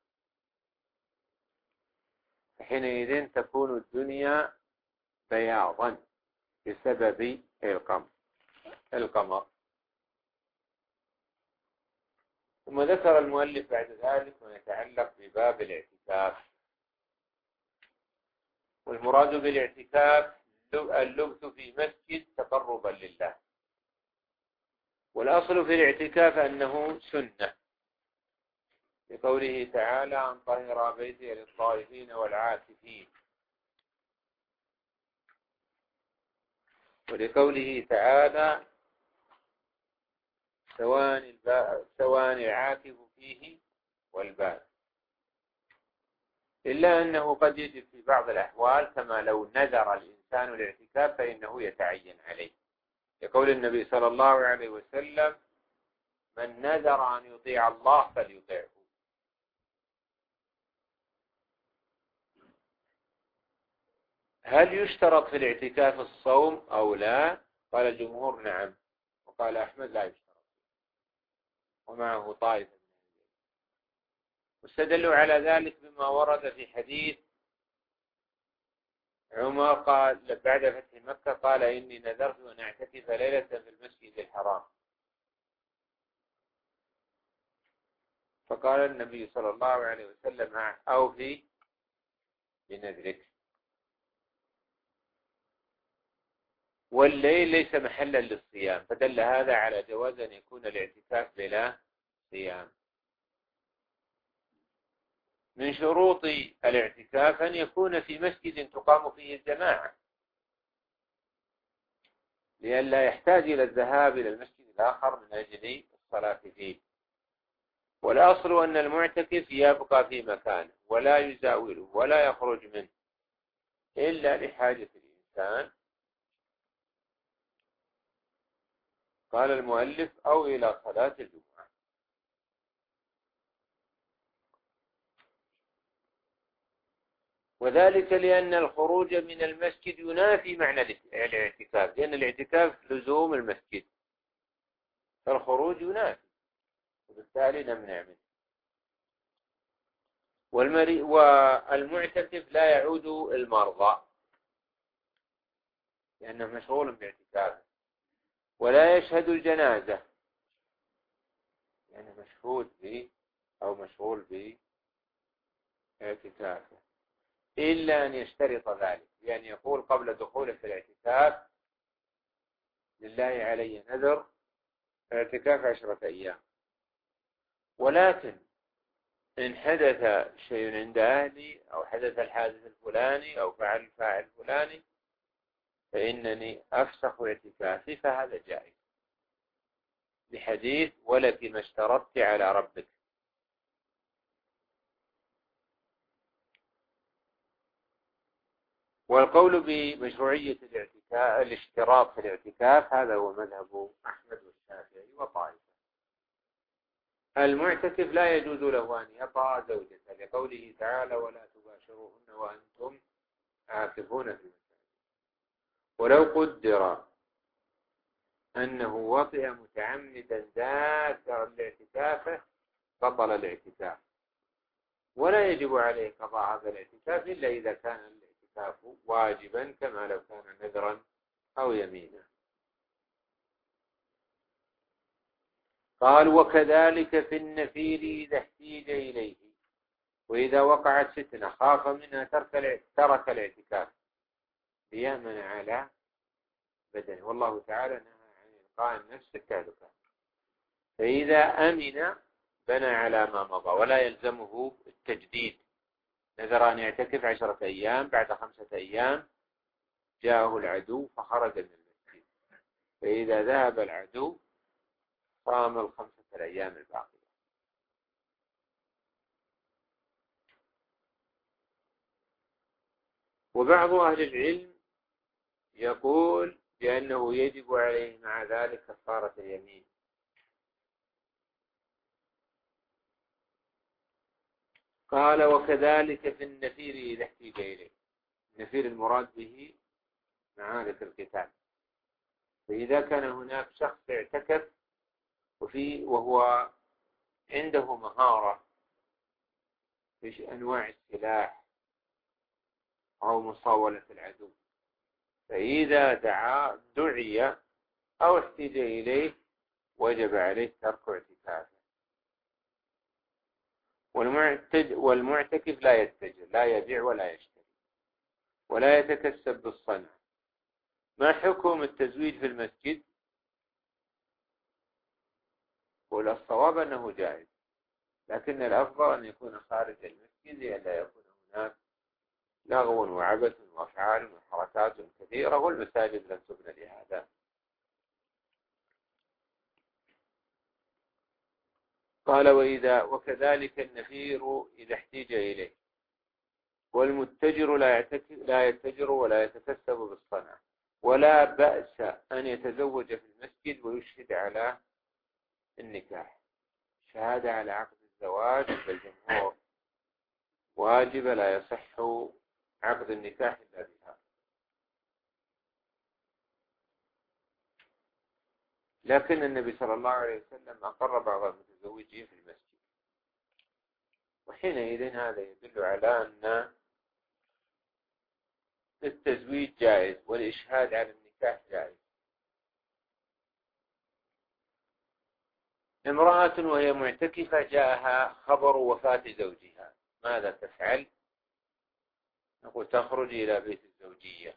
حينئذ تكون الدنيا بياضا بسبب القمر القمر ثم ذكر المؤلف بعد ذلك ما يتعلق بباب الاعتكاف. والمراد بالاعتكاف اللبث في مسجد تقربا لله. والأصل في الاعتكاف أنه سنة، لقوله تعالى أن طهر بيتي للطائفين والعاكفين، ولقوله تعالى سواء العاكف فيه والباد. إلا أنه قد يجب في بعض الأحوال، كما لو نذر الإنسان الاعتكاف فإنه يتعين عليه، لقول النبي صلى الله عليه وسلم من نذر أن يطيع الله فليطيعه. هل يشترط في الاعتكاف الصوم أو لا؟ قال الجمهور نعم، وقال أحمد لا يشترط، ومعه طائفة. واستدلوا على ذلك بما ورد في حديث عمر قال بعد فتح مكة قال إني نذرت أن أعتكف ليلة في المسجد الحرام، فقال النبي صلى الله عليه وسلم أوفي بنذرك. والليل ليس محلا للصيام، فدل هذا على جواز أن يكون الاعتكاف بلا صيام. من شروط الاعتكاف أن يكون في مسجد تقام فيه الجماعة، لئلا يحتاج إلى الذهاب إلى المسجد الآخر من أجل الصلاة فيه. والأصل أن المعتكف يبقى في مكانه ولا يزاوله ولا يخرج منه إلا لحاجة الإنسان، قال المؤلف أو إلى صلاة الجمعة. وذلك لأن الخروج من المسجد ينافي معنى الاعتكاف، لأن الاعتكاف لزوم المسجد، فالخروج ينافي، وبالتالي نمنع منه. والمعتكف لا يعود المرضى، لأنه مشغول باعتكافه. ولا يشهد الجنازة، يعني مشهود به أو مشغول باعتكافه، إلا أن يشترط ذلك، يعني يقول قبل دخوله في الاعتكاف لله علي نذر اعتكاف عشرة أيام. ولكن إن حدث شيء عند أهلي أو حدث الحادث الفلاني أو فعل الفاعل الفلاني فإنني أفسخ اعتكافي، فهذا جائز، لحديث ولك ما اشترطت على ربك. والقول بمشروعية الاعتكاف الاشتراط في الاعتكاف هذا هو مذهب أحمد والشافعي وطائفة. المعتكف لا يجوز له أن يطأ زوجته، لقوله تعالى ولا تباشروهن وأنتم عاكفون في المساجد. ولو قدر أنه وطئ متعمدا ذاكرا الاعتكاف بطل الاعتكاف، ولا يجب عليه قضاء هذا الاعتكاف إلا إذا كان الاعتكاف واجبا كما لو كان نذرا أو يمينا. قال وكذلك في النفير إذا احتيج إليه، وإذا وقعت فتنة خاف منها ترك ترك الاعتكاف ليأمن على بدنه، والله تعالى نهى عن إلقاء النفس التهلكة. فإذا أمن بنى على ما مضى ولا يلزمه التجديد. نذر أن يعتكف عشرة أيام، بعد خمسة أيام جاءه العدو فخرج من المسجد، فإذا ذهب العدو صام الخمسة الأيام الباقية. وبعض أهل العلم يقول بأنه يجب عليه مع ذلك كفارة اليمين. قال وكذلك في النفير إذا احتيج إليه. النفير المراد به معارك القتال. فإذا كان هناك شخص اعتكف وفي وهو عنده مهارة في أنواع السلاح أو مصاولة العدو، فإذا دعا دعي أو احتيج إليه وجب عليه ترك اعتكافه. والمعتكف لا يتجر، لا يبيع ولا يشتري ولا يتكسب بالصنع. ما حكم التزويج في المسجد؟ والصواب أنه جائز، لكن الأفضل أن يكون خارج المسجد لئلا يكون هناك لغو وعبث وأفعال وحركات كثيرة، والمساجد لن تبنى لهذا. قال وإذا وكذلك النفير إذا احتيج إليه. والمتجر لا لا يتجر ولا يتكسب بالصنع، ولا بأس أن يتزوج في المسجد ويشهد على النكاح. شهادة على عقد الزواج بالجمهور واجب، لا يصح عقد النكاح إلا بها. لكن النبي صلى الله عليه وسلم أقر بعض المتزوجين في المسجد، وحينئذ هذا يدل على أن التزويج جائز والإشهاد على النكاح جائز. امرأة وهي معتكفة جاءها خبر وفاة زوجها، ماذا تفعل؟ نقول تخرج إلى بيت الزوجية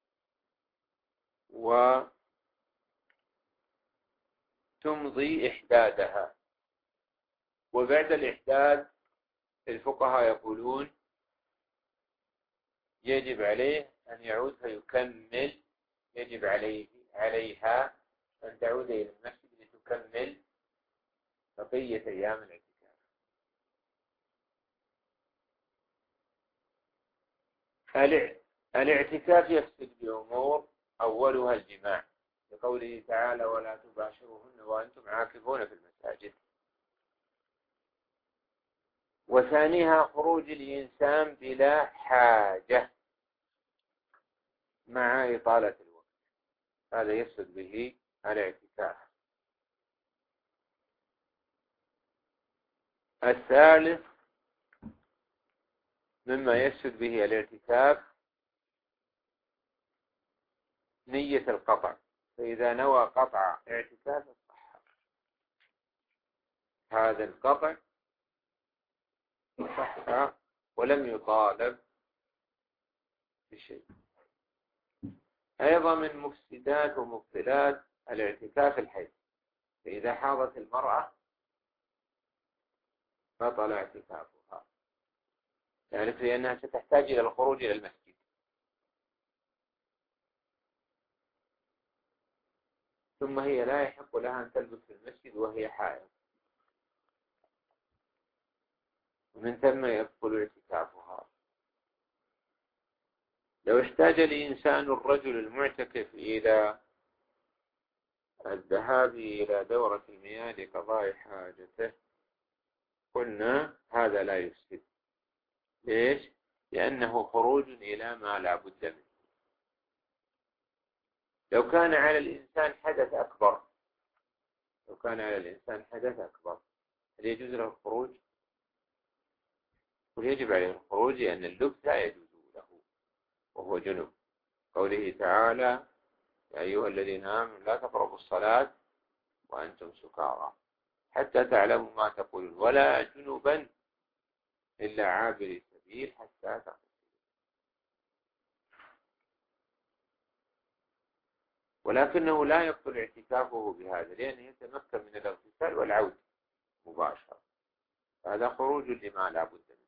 وتمضي إحدادها، وبعد الإحداد الفقهاء يقولون يجب عليه أن يعود فيكمل، يجب عليه عليها أن تعود إلى المسجد لتكمل بقية أيام الاعتكاف. الاعتكاف يفسد بأمور، أولها الجماع، لقوله تعالى ولا تباشروهن وأنتم عاكفون في المساجد. وثانيها خروج الإنسان بلا حاجة مع إطالة الوقت، هذا يفسد به الاعتكاف. الثالث مما يفسد به الاعتكاف نية القطع، فإذا نوى قطع اعتكاف صح هذا القطع صح ولم يطالب بشيء. أيضا من مفسدات ومبطلات الاعتكاف الحيض، فإذا حاضت المرأة بطل اعتكافها، يعني لأنها ستحتاج إلى الخروج إلى المسجد، ثم هي لا يحق لها أن تلبس في المسجد وهي حائض، ومن ثم يبطل اعتكافها. لو احتاج الإنسان الرجل المعتكف إلى الذهاب إلى دورة المياه لقضاء حاجته قلنا هذا لا يفسد. ليش؟ لأنه خروج إلى ما لا بد منه. لو كان على الإنسان حدث أكبر لو كان على الإنسان حدث أكبر هل يجوز له الخروج؟ ويجب عليه الخروج لأن اللبس لا يجوز له وهو جنب، قوله تعالى يا أيها الذين آمنوا لا تقربوا الصلاة وأنتم سكارى حتى تعلموا ما تقولون ولا جنبا إلا عابر سبيل حتى تغتسلوا. ولكنه لا يبطل اعتكافه بهذا لأنه يتمكن من الاغتسال والعود مباشرة، هذا خروج لما لا بد منه.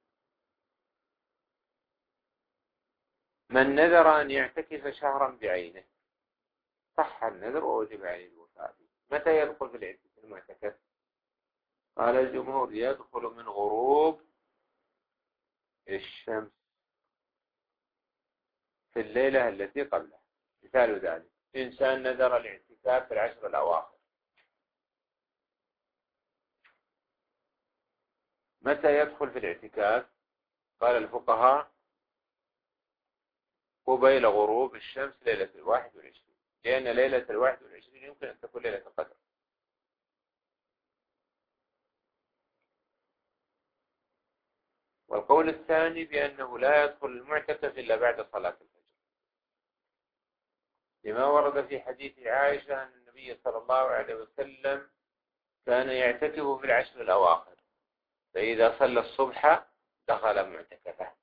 من نذر أن يعتكف شهرا بعينه صح النذر ووجب عليه الوفاء. متى يدخل في المعتكف؟ قال الجمهور يدخل من غروب الشمس في الليلة التي قبلها. مثال ذلك إنسان نذر الاعتكاف في العشر الأواخر، متى يدخل في الاعتكاف؟ قال الفقهاء قبيل غروب الشمس ليلة الواحد والعشرين، لأن ليلة الواحد والعشرين يمكن أن تكون ليلة القدر. والقول الثاني بأنه لا يدخل المعتكف إلا بعد صلاة الفجر، لما ورد في حديث عائشة أن النبي صلى الله عليه وسلم كان يعتكف في العشر الأواخر، فإذا صلى الصبح دخل معتكفه.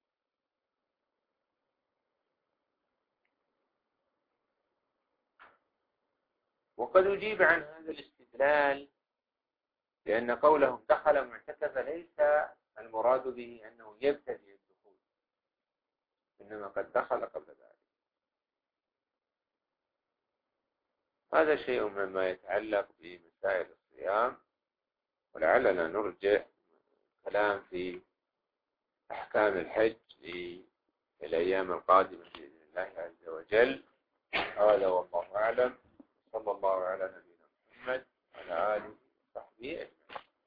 وقد أجيب عن هذا الاستدلال لأن قولهم دخل معتكفا ليس المراد به أنه يبتدئ الدخول، إنما قد دخل قبل ذلك. هذا شيء مما يتعلق بمسائل الصيام، ولعلنا نرجع كلام في أحكام الحج للأيام القادمة بإذن الله عز وجل. هذا والله أعلم، صلى الله على نبينا محمد وعلى آله وصحبه أجمعين.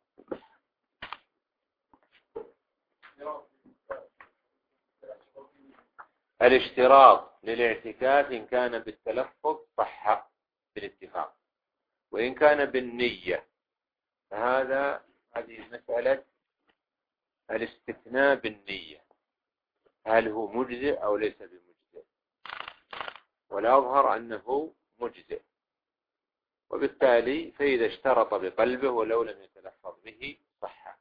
الاشتراط للاعتكاف إن كان بالتلفظ صح بالاتفاق، وإن كان بالنية فهذا هذه مسألة الاستثناء بالنية، هل هو مجزئ أو ليس بمجزئ؟ والأظهر أنه مجزئ، وبالتالي فإذا اشترط بقلبه ولو لم يتلفظ به صح.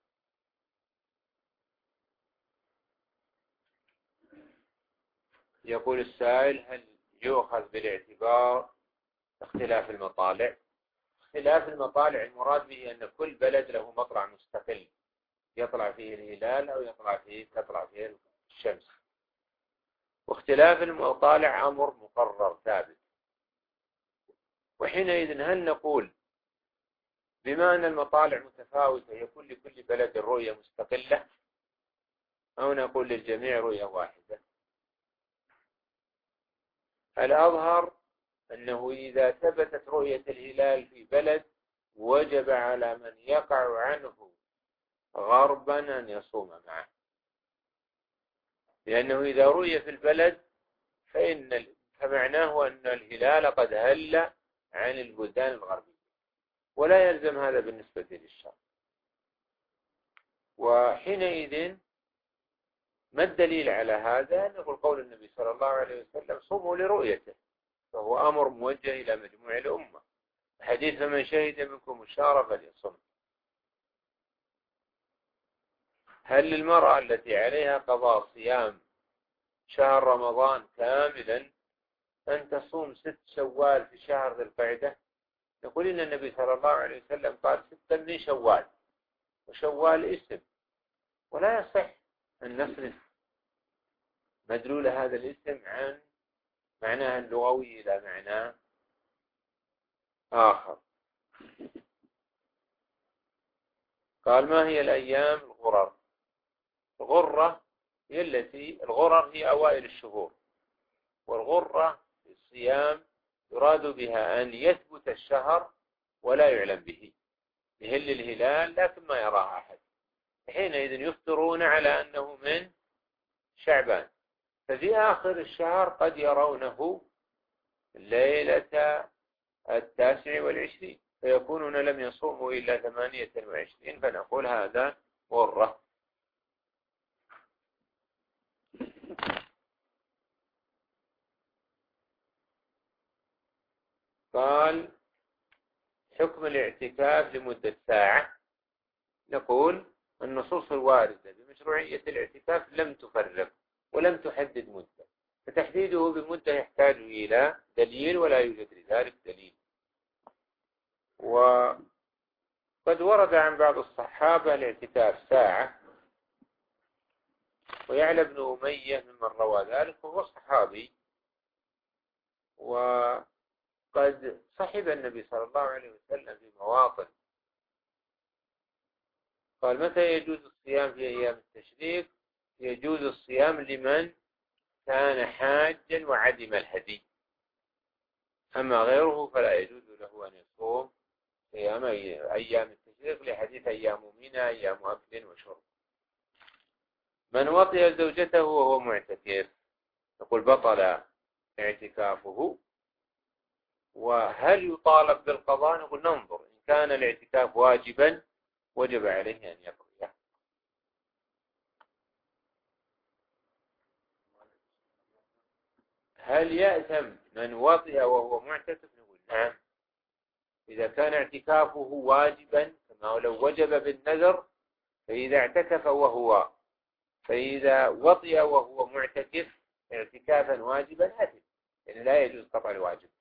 يقول السائل هل يؤخذ بالاعتبار اختلاف المطالع؟ اختلاف المطالع المراد به أن كل بلد له مطلع مستقل يطلع فيه الهلال أو يطلع فيه تطلع فيه الشمس، واختلاف المطالع أمر مقرر ثابت. وحينئذ هل نقول بما أن المطالع متفاوتة يكون لكل بلد رؤية مستقلة، أو نقول للجميع رؤية واحدة؟ الأظهر أنه إذا ثبتت رؤية الهلال في بلد وجب على من يقع عنه غربا أن يصوم معه، لأنه إذا رؤي في البلد فإن فمعناه أن الهلال قد هل عن البلدان الغربية، ولا يلزم هذا بالنسبة للشرق. وحينئذ ما الدليل على هذا؟ نقول قول النبي صلى الله عليه وسلم صوموا لرؤيته، فهو أمر موجه إلى مجموع الأمة. حديث فمن شهد منكم الشهر فليصم. هل للمرأة التي عليها قضاء صيام شهر رمضان كاملا أن تصوم ست شوال في شهر ذي القعدة؟ يقول إن النبي صلى الله عليه وسلم قال ستا من شوال، وشوال اسم، ولا يصح أن نصرف مدلول هذا الاسم عن معناه اللغوي إلى معنى آخر. قال ما هي الأيام الغرر؟ الغرة هي التي الغرر هي أوائل الشهور، والغرة في الصيام يراد بها أن يثبت الشهر ولا يعلم به، يهل الهلال لكن ما يراه أحد، حينئذ يفطرون على أنه من شعبان، ففي آخر الشهر قد يرونه ليلة التاسع والعشرين فيكونون لم يصوموا إلا ثمانية وعشرين، فنقول هذا غرة. قال حكم الاعتكاف لمدة ساعة. نقول النصوص الواردة بمشروعية الاعتكاف لم تفرق ولم تحدد مدة، فتحديده بمدة يحتاج إلى دليل ولا يوجد لذلك دليل. وقد ورد عن بعض الصحابة الاعتكاف ساعة، ويعلى بن أمية ممن روى ذلك وهو صحابي، وقد صحب النبي صلى الله عليه وسلم في مواطن. قال متى يجوز الصيام في أيام التشريق؟ يجوز الصيام لمن كان حاجا وعدم الهدي، أما غيره فلا يجوز له أن يصوم صيام أيام التشريق لحديث أيام منى أيام أكل وشرب. من وطئ زوجته وهو معتكف نقول بطل اعتكافه. وهل يطالب بالقضاء؟ نقول ننظر، إن كان الاعتكاف واجبا وجب عليه أن يقضيه. هل يأثم من وطئ وهو معتكف؟ نقول نعم، إذا كان اعتكافه واجبا كما لو وجب بالنذر، فإذا اعتكف وهو فإذا وطئ وهو معتكف اعتكافا واجبا أثم، يعني لا يجوز قطع الواجب.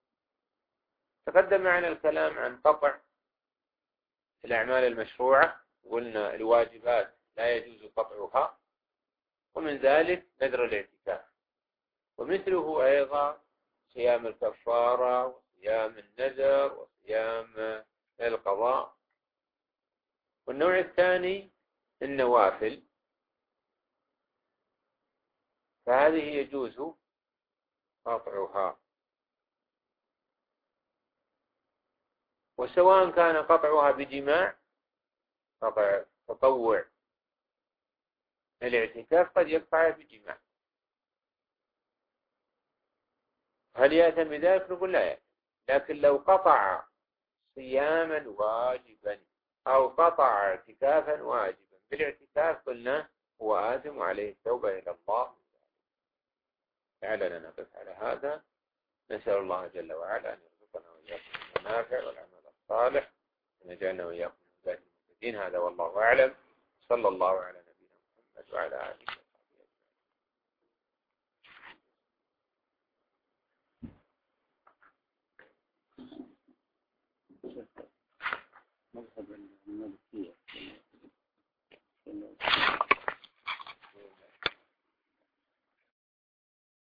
تقدم معنا الكلام عن قطع الأعمال المشروعة، قلنا الواجبات لا يجوز قطعها، ومن ذلك نذر الاعتكاف، ومثله أيضا صيام الكفارة وصيام النذر وصيام القضاء. والنوع الثاني النوافل، فهذه يجوز قطعها، وسواء كان قطعها بجماع قطع تطوع الاعتكاف قد يقطع بجماع. هل يأثم بذلك؟ نقول لا يأثم، لكن لو قطع صياما واجبا أو قطع اعتكافا واجبا بالاعتكاف قلنا هو آثم وعليه التوبة إلى الله. لعلنا نقف على هذا. نسأل الله جل وعلا أن يرزقنا وإياكم المنافع والعمل الصالح، وأن يجعلنا وإياكم من هداة المهتدين. هذا والله أعلم. صلى الله على نبينا محمد وعلى آله